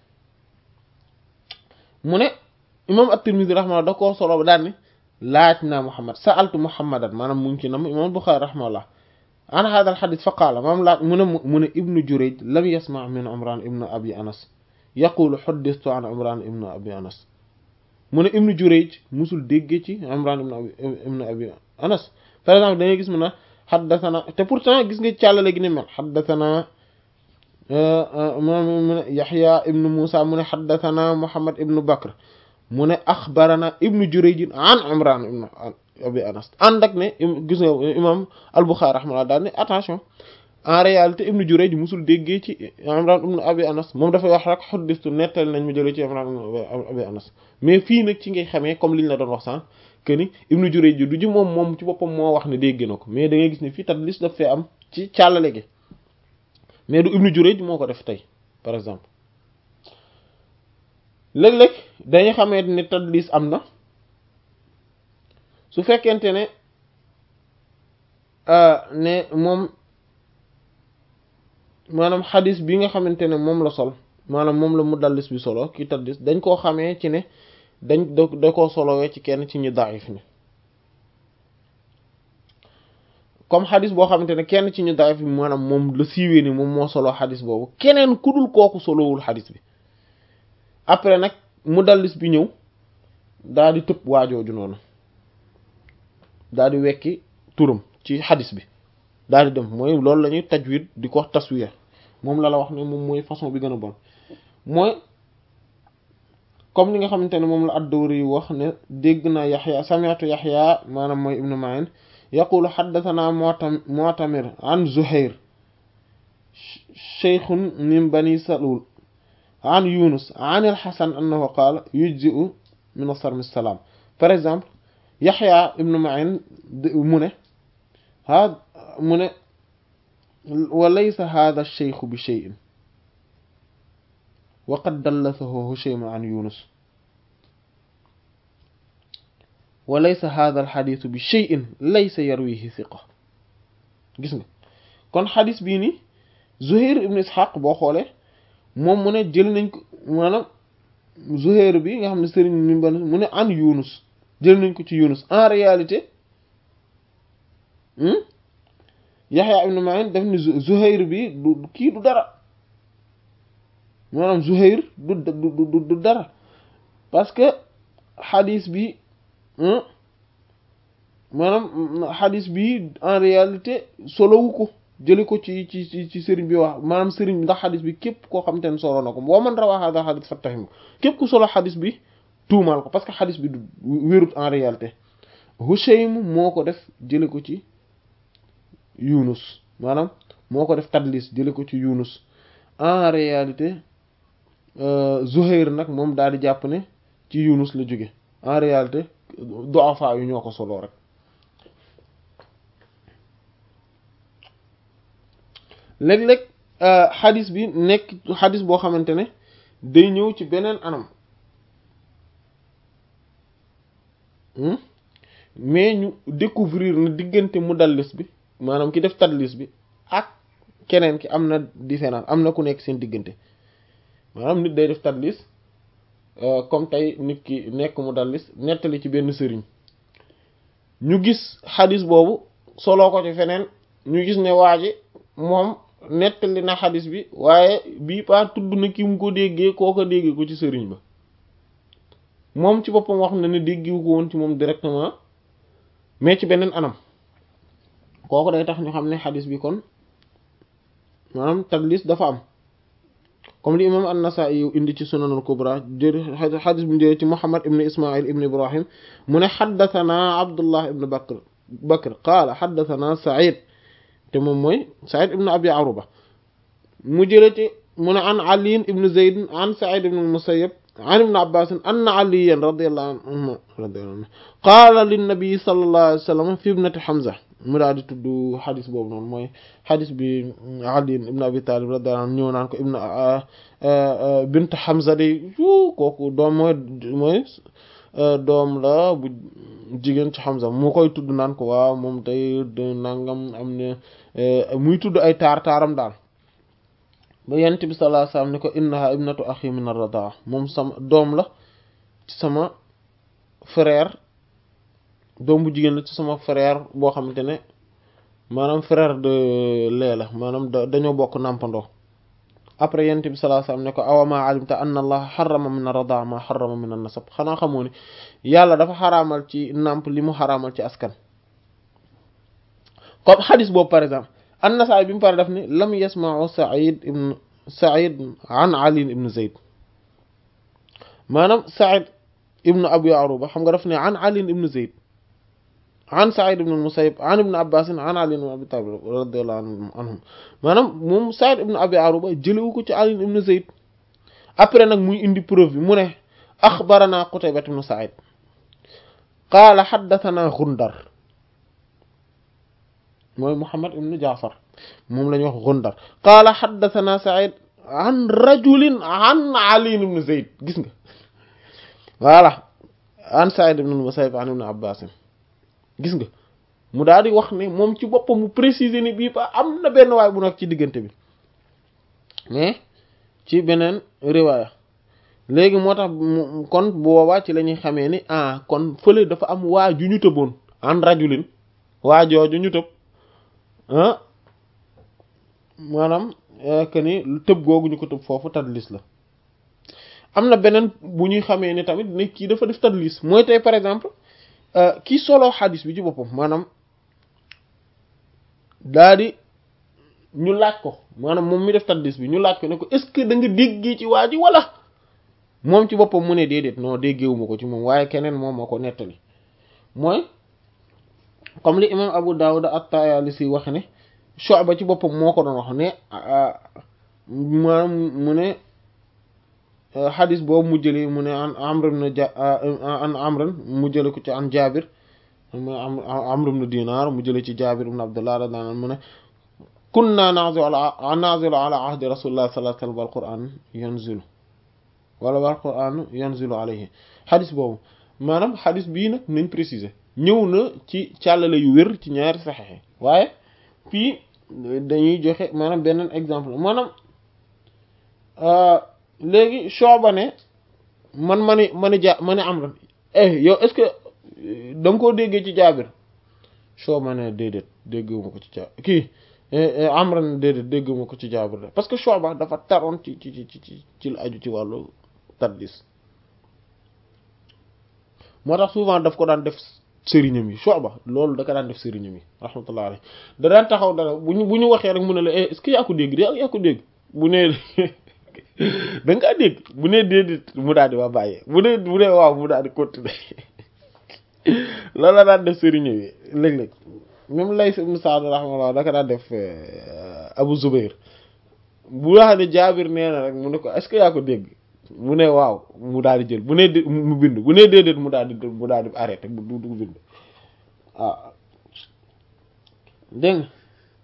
C: mu ne imam at-Tirmidhi rahimahullah da koo solo ba daal ni laaj naa Muhammad sa'altu Muhammadan maanaam mu ngi ci nam imam Bukhari rahimahullah an hada al xadis fa qaala maam laaj mu ne mu ne ibnu Jurayj lam yasma' min Imran ibn Abi Anas yaqulu huddistu an Imran ibn Abi Anas mu ne ibnu Jurayj musul déggee ci Imran ibn Abi ibn Abi Anas par exemple da ngay gis mu ne haddathana te pourtant gis nga càllale gi ni mel haddathana mu ne Yaxya ibn Musa mu ne haddathana Muhammad ibn Bakr mu ne axbarana ibnu Jurayj an Imran ibn Abi Anas ànd ak ne gis nga imam al-Bukhari rahimahullah daal ne attention en réalité ibnu Jurayj musul déggee ci Imran ibn Abi Anas moom dafay wax rek xuddistu nettali nañ mu jëlee ci Imran ibn Abi Anas mais fii nag ci ngay xamee comme liñ la doon wax sànq que ni ibnu Jurayj du ji moom moom ci boppam moo wax ne dégg na ko mais da ngay gis ne fii tadlis daf fee am ci càllale gi mais du ibnu Jurayj moo ko def tey par exemple léeg-léeg dañuy xamee ne tadlis am na su fekkente ne ne moom maanaam xadis bi nga xamante ne moom la sol maanaam moom la mudallis bi solo ki tadlis dañ koo xamee ci ne dañ da da koo solowee ci kenn ci ñu daif ni comme xadis boo xamante ne kenn ci ñu daif bi maanaam moom la siiwee ni moom moo solo xadis boobu keneen ku dul kooku solowul xadis bi après nag mudallis bi ñëw daal di tëb waajooju noonu daal di wekki turam ci xadis bi daal di dem mooy loolu la ñuy tajwid di ko wax taswiya moom la la wax ne moom mooy façon bi gën a bon mooy comme ni nga xamante ne moom la ad-Dawri wax ne dégg naa Yaxya sami'tu Yaxya maanaam mooy ibnu Ma'in yaqulu haddathana Mu'tamir an Zuhair shaykhun min bani Salul an Yunus an al-Hasan annahu qaala yujzi'u min as-sarm as-salam par exemple Yaxya ibnu Ma'in mu ne ha mu ne wa laysa hadha ash-shaykh bi shay'in wa qad dallathahu Hushaym an Yunus wa laysa hadha al-hadith bi shay'in laysa yarwihi thiqa gis nga kon xadis bii ni Zuhair ibn Ishaq boo xoolee moom mu ne jël nañ ko maanaam Zuhair bi nga xam ne sëriñ mi ban mu ne an Yunus jël nañ ko ci Yunus en réalité Yaxya ibn Ma'in def ni Zuhair bi du kii du dara maanaam Zuhair du du du dara parce que xadis bi maanaam xadis bi en réalité solowu ko jële ko ci ci ci ci sëriñ bi wax maanaam sëriñ bi ndax xadis bi képp koo xamante ne solo na ko boo mën rawaa hada xadis fattahimu képp ku solo xadis bi tuumaal ko parce que xadis bi du wérut en réalité Hushaym moo ko def jële ko ci Yunus maanaam moo ko def tadlis jële ko ci Yunus en réalité Zuhair nag moom daal di jàpp ne ci Yunus la jóge en réalité du'afa yu ñoo ko solo rek léeg-léeg xadis bi nekk xadis boo xamante ne day ñëw ci beneen anam mais ñu découvrir na diggante mudallis bi maanaam ki def tadlis bi ak keneen ki am na différence am na ku nekk seen diggante maanaam nit day def tadlis comme tey nit ki nekk mudallis nettali ci benn sëriñ ñu gis xadis boobu soloo ko ci feneen ñu gis ne waa ji moom nettali na xadis bi waaye bii pas tudd na ki mu ko déggee koo ko déggee ko ci sëriñ ba moom ci boppam wax na ne déggiwu ko woon ci moom directement mais ci beneen anam kooku day tax ñu xam ne xadis bi kon maanaam tadlis dafa am comme li imam an-Nasa'i indi ci sunan al-kubra jëri xadis bi jëri ci Muhammad ibn Ismail ibn Ibrahim mu ne xaddathana Abdullah ibn Bakr Bakr qaala xaddathana Sa'id te moom mooy Sa'id ibn Abi Aruba mu jëlati mu ne an Ali ibn Zayd an Sa'id ibn al-Musayyib an ibn Abbas anna Aliyan radiyallahu anhu radiyallahu anhu qaala lin-nabi sallallahu alayhi wa sallam fi ibnati Hamza mu daal di tudd xadis boobu noonu mooy xadis bi Ali ibn Abi Talib radiyallahu anhu ñëw naan ko ibn bint Hamza de kooku doom mooy mooy doom la bu jigéen ci Hamza mu koy tudd naan ko waaw moom tey nangam am na muy tudd ay taar taaram daal ba yent bi sallallahu alayhi wasallam ne ko innaha ibnatu akhi min ar-radaa moom sama doom la ci sama frère doom bu jigéen la ci sama frère boo xamante ne maanaam frère de lait la maanaam dañoo bokk nàmpandoo après yent bi sallallahu alayhi wasallam ne ko awama alimta anna allaha xarama min ar-radaa ma xarama min an-nasab xanaa xamoo ne yàlla dafa xaraamal ci nàmp li mu xaraamal ci askan comme xadis boobu par exemple an-Nasaa'i bi mu pare def ni lam yasma'u Sa'id ibn Sa'id an Ali ibn Zayd maanaam Sa'id ibn Abi Aruba xam nga daf ne an Ali ibn Zayd an Sa'id ibn al-Musayyib an ibn Abbas an Ali ibn Abi Talib radiyallahu anhum maanaam moom Sa'id ibn Abi Aruba jëlewu ko ci Ali ibn Zayd après nag muy indi preuve bi mu ne axbarana Qutayba ibn Sa'id qaala haddathana Gundar mooy Muhammad ibn Ja'far moom la ñuy wax Gundar qaala haddathana Sa'id an rajulin an Ali ibn Zayd gis nga voilà an Sa'id ibn al-Musayyib an ibn Abbas gis nga mu daal di wax ne moom ci boppam mu préciser ni bii ba am na benn waay bu nekk ci diggante bi mais ci beneen riwaaya léegi moo tax kon boobaa ci la ñuy xamee ni ah kon fële dafa am waa ju ñu tëboon an rajulin waa jooju ñu tëb ah maanaam que ni tëb googu ñu ko tëb foofu tadlis la am na beneen bu ñuy xamee ni tamit ne kii dafa def tadlis mooy tey par exemple kii solo xadis bi ci boppam maanaam daa di ñu laaj ko maanaam moom mi def tadlis bi ñu laaj ko ne ko est-ce que da nga déggee ci waa ji wala moom ci boppam mu ne déedéet non déggeewuma ko ci moom waaye keneen moom moo ko nettali mooy comme li imam Abu Dawud at-Tayalisi wax ne Shu'ba ci boppam moo ko doon wax ne maanaam mu ne xadis boobu mu jëlee mu ne an Amr ibn ja an Amr mu jële ko ci an Jaabir Amr ibn Dinar mu jële ci Jaabir ibn Abdullah radiyallahu anhu mu ne kunna nazilu ala nazilu ala ahdi rasulillah sallallahu alayhi wa sallam wal Qur'an yanzilu wala wal Qur'an yanzilu alayhi xadis boobu maanaam xadis bii nag nañ préciser ñëw na ci càllale yu wér ci ñaari saxexe waaye fii dañuy joxe maanaam beneen exemple maanaam léegi Shu'ba ne man ma ni ma ni ja ma ni Amr eh yow est-ce que da nga koo déggee ci Jaabir Shu'ba ne déedéet dégguma ko ci ja kii Amr ne déedéet dégguma ko ci Jaabir de parce que Shu'ba dafa taroon ci ci ci ci ci lu aju ci wàllu tadlis moo tax souvent daf ko daan def sëriñam yi Shu'ba loolu da ko daan def sëriñam yi rahmatullah alayhi da daan taxaw dara bu ñu bu ñu waxee rek mu ne la est-ce que yaa ko dégg de yaa ko dégg bu nee da nga kaa dégg bu nee déedéet mu daal di waa bàyyee bu nee bu nee waaw mu daal di continuer loolu la daan def sëriñam yi léeg-léeg même Layth ibn Sa'd rahmatullah da ko daan def Abu Zubayr bu waxee ne Jaabir nee na rek mu ne ko est-ce que yaa ko dégg mu ne waaw mu daal di jël bu ne mu bind bu ne déedéet mu daal di mu daal di arrêté du du bind waaw dégg nga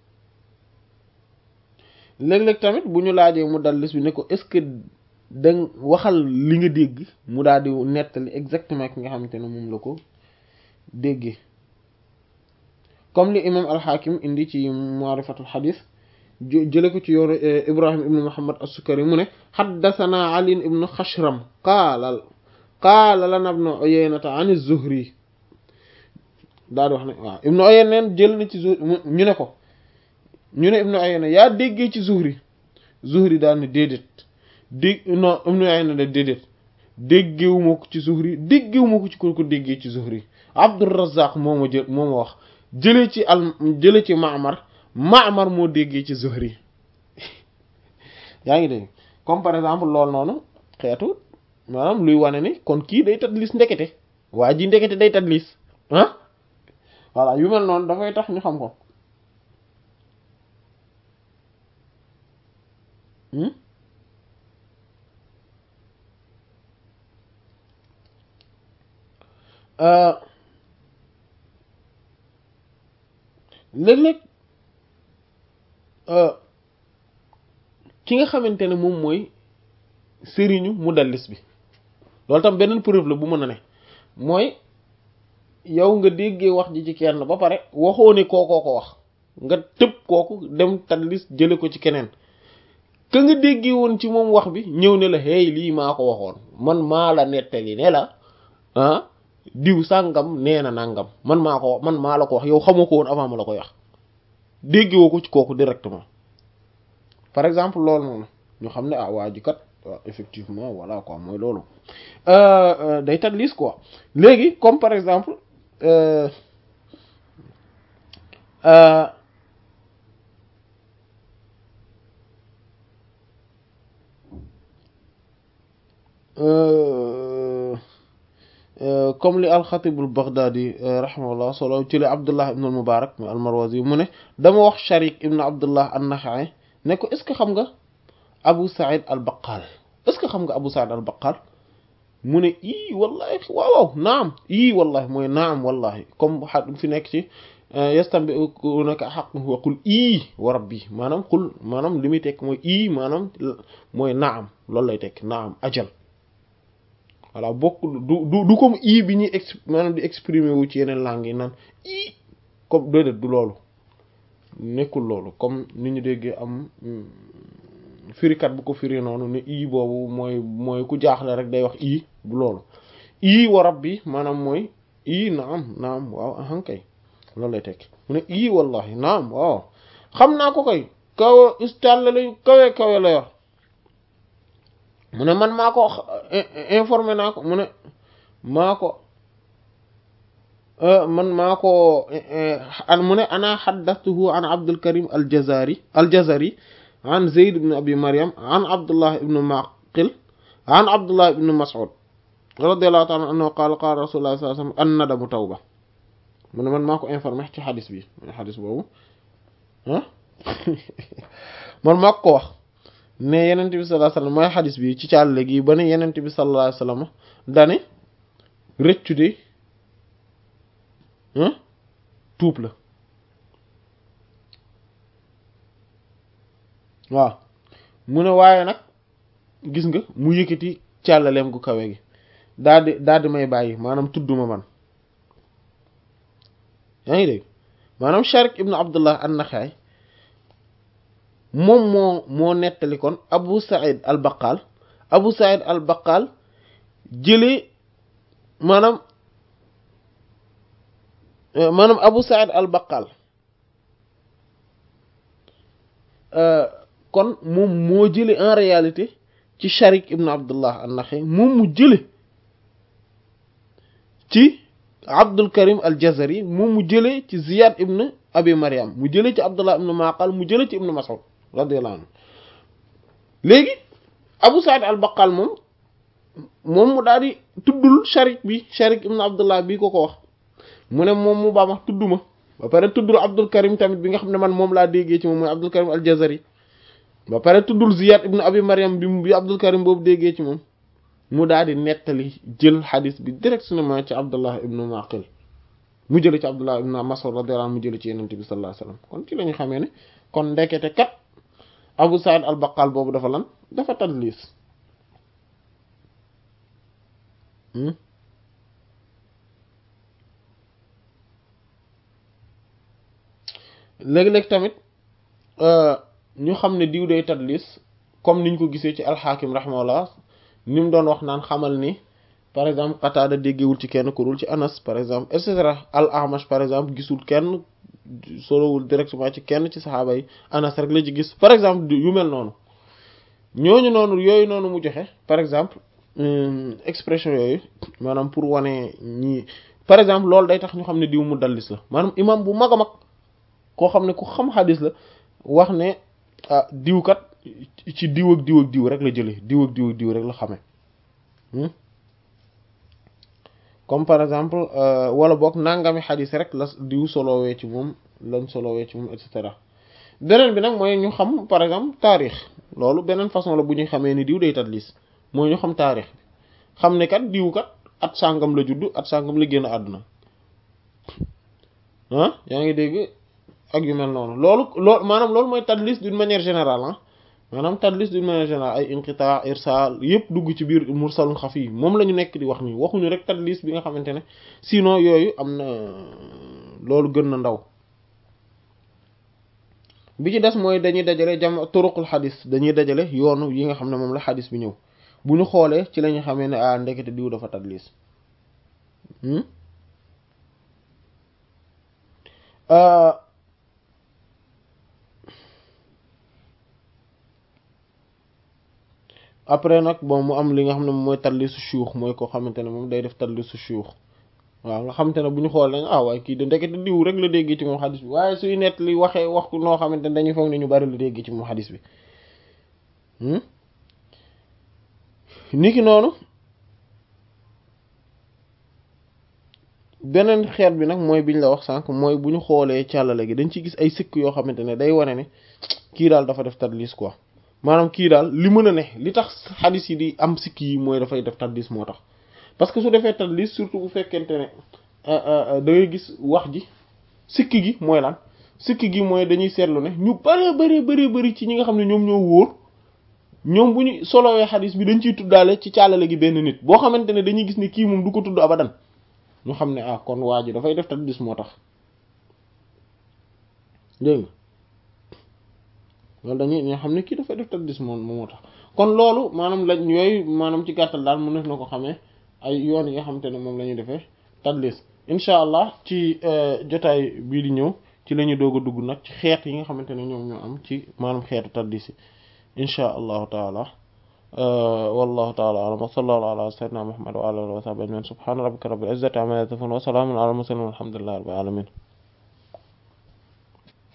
C: léeg-léeg tamit bu ñu laajee mu dallis bi ne ko est-ce que da waxal li nga dégg mu daal di nettali exactement ki nga xamante ne moom la ko déggee comme li imam al-Hakim indi ci Ma'rifatul Hadith jële ko ci yoonu Ibrahim ibn Muhammad as-Sukari mu ne haddathana Ali ibn Khashram qaala qaala lana ibn Uyayna an az-Zuhri daal di wax ne waaw ibn Uyayna neen jël na ci Zuhri ñu ne ko ñu ne ibn Uyayna yaa déggee ci Zuhri Zuhri daal ne déedéet dégg non ibn Uyayna ne déedéet déggewuma ko ci Zuhri déggewuma ko ci ko ko déggee ci Zuhri Abdurrazzaq moo ma jël moo ma wax jële ci al jële ci Ma'mar Ma'mar moo déggee ci Zuhri yaa ngi dégg comme par exemple loolu noonu xeetu maanaam luy wane ni kon kii day tadlis ndekete waa ji ndekete day tadlis ah voilà yu mel noonu dafay tax ñu xam ko léeg-léeg ki nga xamante ne moom mooy sëriñu mudallis bi loolu tam beneen preuve la bu mën a ne mooy yow nga déggee wax ji ci kenn ba pare waxoo ne kookoo ko wax nga tëb kooku dem tadlis jële ko ci keneen ka nga déggee woon ci moom wax bi ñëw ne la hey lii maa ko waxoon man maa la nettali ne la ah diw sàngam nee na nàngam man maa ko man maa la ko wax yow xamoo ko woon avant ma la koy wax déggewoo ko ci kooku directement par exemple loolu noonu ñu xam ne ah waa ji kat waaw effectivement voilà quoi mooy loolu day tadlis quoi léegi comme par exemple euh, euh, euh, euh, comme li al-Khatib al-Baghdadi rahimahullah solo ci li Abdullah ibn al-Mubarak al-Marwazi mu ne dama wax Sharik ibn Abdullah an-Nakha'i ne ko est-ce que xam nga Abu Sa'id al-Baqqal est-ce que xam nga Abu Sa'id al-Baqqal mu ne ii wallahi waaw waaw naam ii wallahi mooy naam wallahi comme fi nekk ci yastanbi'unaka haqqun huwa qul ii wa rabbi maanaam qul maanaam li muy tekk mooy ii maanaam mooy naam loolu lay tekk naam ajal voilà bokk du du du comme ii bi ñuy ex maanaam di exprimer wu ci yeneen langues yi naan ii comme déedéet du loolu nekkul loolu comme ni ñu déggee am firikat bu ko firi noonu ne ii boobu mooy mooy ku jaaxle rek day wax ii bu loolu ii wa rabbi maanaam mooy ii naam naam waaw ahankay loolu lay tekki mu ne ii wallahi naam waaw xam naa ko koy kaw istàll lay kawe kawe la yor mu ne man maa ko informé naa ko mu ne maa ko man maa ko mu ne ana haddathtuhu an Abdul Karim al-Jazari al-Jazari an Zayd ibn Abi Maryam an Abdullah ibn Maqil an Abdullah ibn Mas'ud radiyallahu ta'ala anhu qala qala Rasulullah sallallahu alayhi wasallam an-nadamu tawba mu ne man maa ko informé ci xadis bi xadis boobu ah man maa ko wax ne yenent bi sallallahu alayhi wasallam mooy xadis bi ci càlle gi ba ne yenent bi sallallahu alayhi wasallam dane rëccu de tuub la waaw mu ne waaye nag gis nga mu yëkkati càllaleem gu kawe gi daal di daal di may bàyyi maanaam tudduma man yaa ngi dégg maanaam Sharik ibn Abdullah an-Nakha'i moom moo moo nettali kon Abu Sa'id al-Baqqal Abu Sa'id al-Baqqal jëlee maanaam maanaam Abu Sa'id al-Baqqal kon moom moo jële en réalité ci Sharik ibn Abdullah an-Nakha'i moom mu jële ci Abdul Karim al-Jazari moom mu jële ci Ziyad ibn Abi Maryam mu jële ci Abdullah ibn Maqal mu jële ci ibn Mas'ud radiyallahu anhu léegi Abu Sa'id al-Baqqal moom moom mu daal di tuddul Sharik bi Sharik ibn Abdullah bi ko ko wax mu ne moom mu baa wax tudduma ba pare tuddul Abdul Karim tamit bi nga xam ne man moom laa déggee ci moom mooy Abdul Karim al-Jazari ba pare tuddul Ziyad ibn Abi Maryam bi bi Abdul Karim boobu déggee ci moom mu daal di nettali jël xadis bi directement ci Abdullah ibnu Maqil mu jële ci Abdullah ibnu Mas'ud radiyallahu anhu mu jële ci Yonent bi sallallahu alayhi wasallam kon ci la ñu xamee ne kon ndekete kat Abu Sa'id al-Baqqal boobu dafa lan dafa tadlis léeg-léeg tamit ñu xam ne diw day tadlis comme niñ ko gisee ci al-Hakim rahimahullah ni mu doon wax naan xamal ni par exemple Qatada déggewul ci kenn ku dul ci Anas par exemple et cetera al-Amash par exemple gisul kenn solowul directement ci kenn ci saxaaba yi Anas rek la ci gis par exemple yu mel noonu ñooñu noonu yooyu noonu mu joxe par exemple expression yooyu maanaam pour wane ñi par exemple loolu day tax ñu xam ne diw mu dallis la maanaam imam bu mag a mag koo xam ne ku xam xadis la wax ne ah diw kat ci diw ak diw ak diw rek la jëlee diw ak diw ak diw rek la xamee comme par exemple wala boog nangami xadis rek la diw solowee ci moom lañ solowee ci moom et cetera beneen bi nag mooy ñu xam par exemple taarix loolu beneen façon la bu ñuy xamee ni diw day tadlis mooy ñu xam taarix xam ne kat diw kat at sàngam la judd at sàngam la génn àdduna ah yaa ngi dégg ak yu mel noonu loolu loolu maanaam loolu mooy tadlis d'une manière générale ah maanaam tadlis d'une manière générale ay inqita irsal yëpp dugg ci biir mursalun xafi moom la ñu nekk di wax nii waxuñu rek tadlis bi nga xamante ne sinon yooyu am na loolu gën na ndaw bi ci des mooy dañuy dajale jam turuqul xadis dañuy dajale yoonu yi nga xam ne moom la xadis bi ñëw bu ñu xoolee ci la ñu xamee ne ah ndekete diw dafa tadlis après nag bon mu am li nga xam ne moom mooy tadlisu shuyukh mooy koo xamante ne moom day def tadlisu shuyukh waaw nga xamante ne bu ñu xoolee ah waaye kii de ndekete diw rek la déggee ci moom xadis bi waaye suy nett li waxee wax noo xamante ne dañuy foog ne ñu bari la déggee ci moom xadis bi niki noonu beneen xeet bi nag mooy biñ la wax sànq mooy bu ñu xoolee càllale gi dañ ci gis ay sikk yoo xamante ne day wane ne kii daal dafa def tadlis quoi maanaam kii daal li mën a ne li tax xadis yi di am sikk yi mooy dafay def tadlis moo tax parce que su defee tadlis surtout bu fekkente ne da ngay gis wax ji sikk gi mooy lan sikk gi mooy dañuy seetlu ne ñu bëree bëree bëri bëri ci ñi nga xam ne ñoom ñoo wóor ñoom bu ñu solowee xadis bi dañ ciy tuddaale ci càllale gi benn nit boo xamante ne dañuy gis ne kii moom du ko tudd abadan ñu xam ne ah kon waa ji dafay def tadlis moo tax dégg nga loolu dañuy ñoo xam ne kii dafay def tadlis moom moo tax kon loolu maanaam lañ yooyu maanaam ci gàttal daal mën na ko xamee ay yoon yi nga xamante ne moom la ñuy defee tadlis incha allah ci jotaay bii di ñëw ci la ñuy doog a dugg nag ci xeet yi nga xamante ne ñoom ñoo am ci maanaam xeetu tadlis yi incha allahu taala wallahu taala alam wa sallallahu ala sayyidina muhammad wa ala alihi wa sahbihi ajma'in subhana rabbika rabbil izzati amma yasifun wa salamun ala al mursalin walhamdulillahi rabbil alamin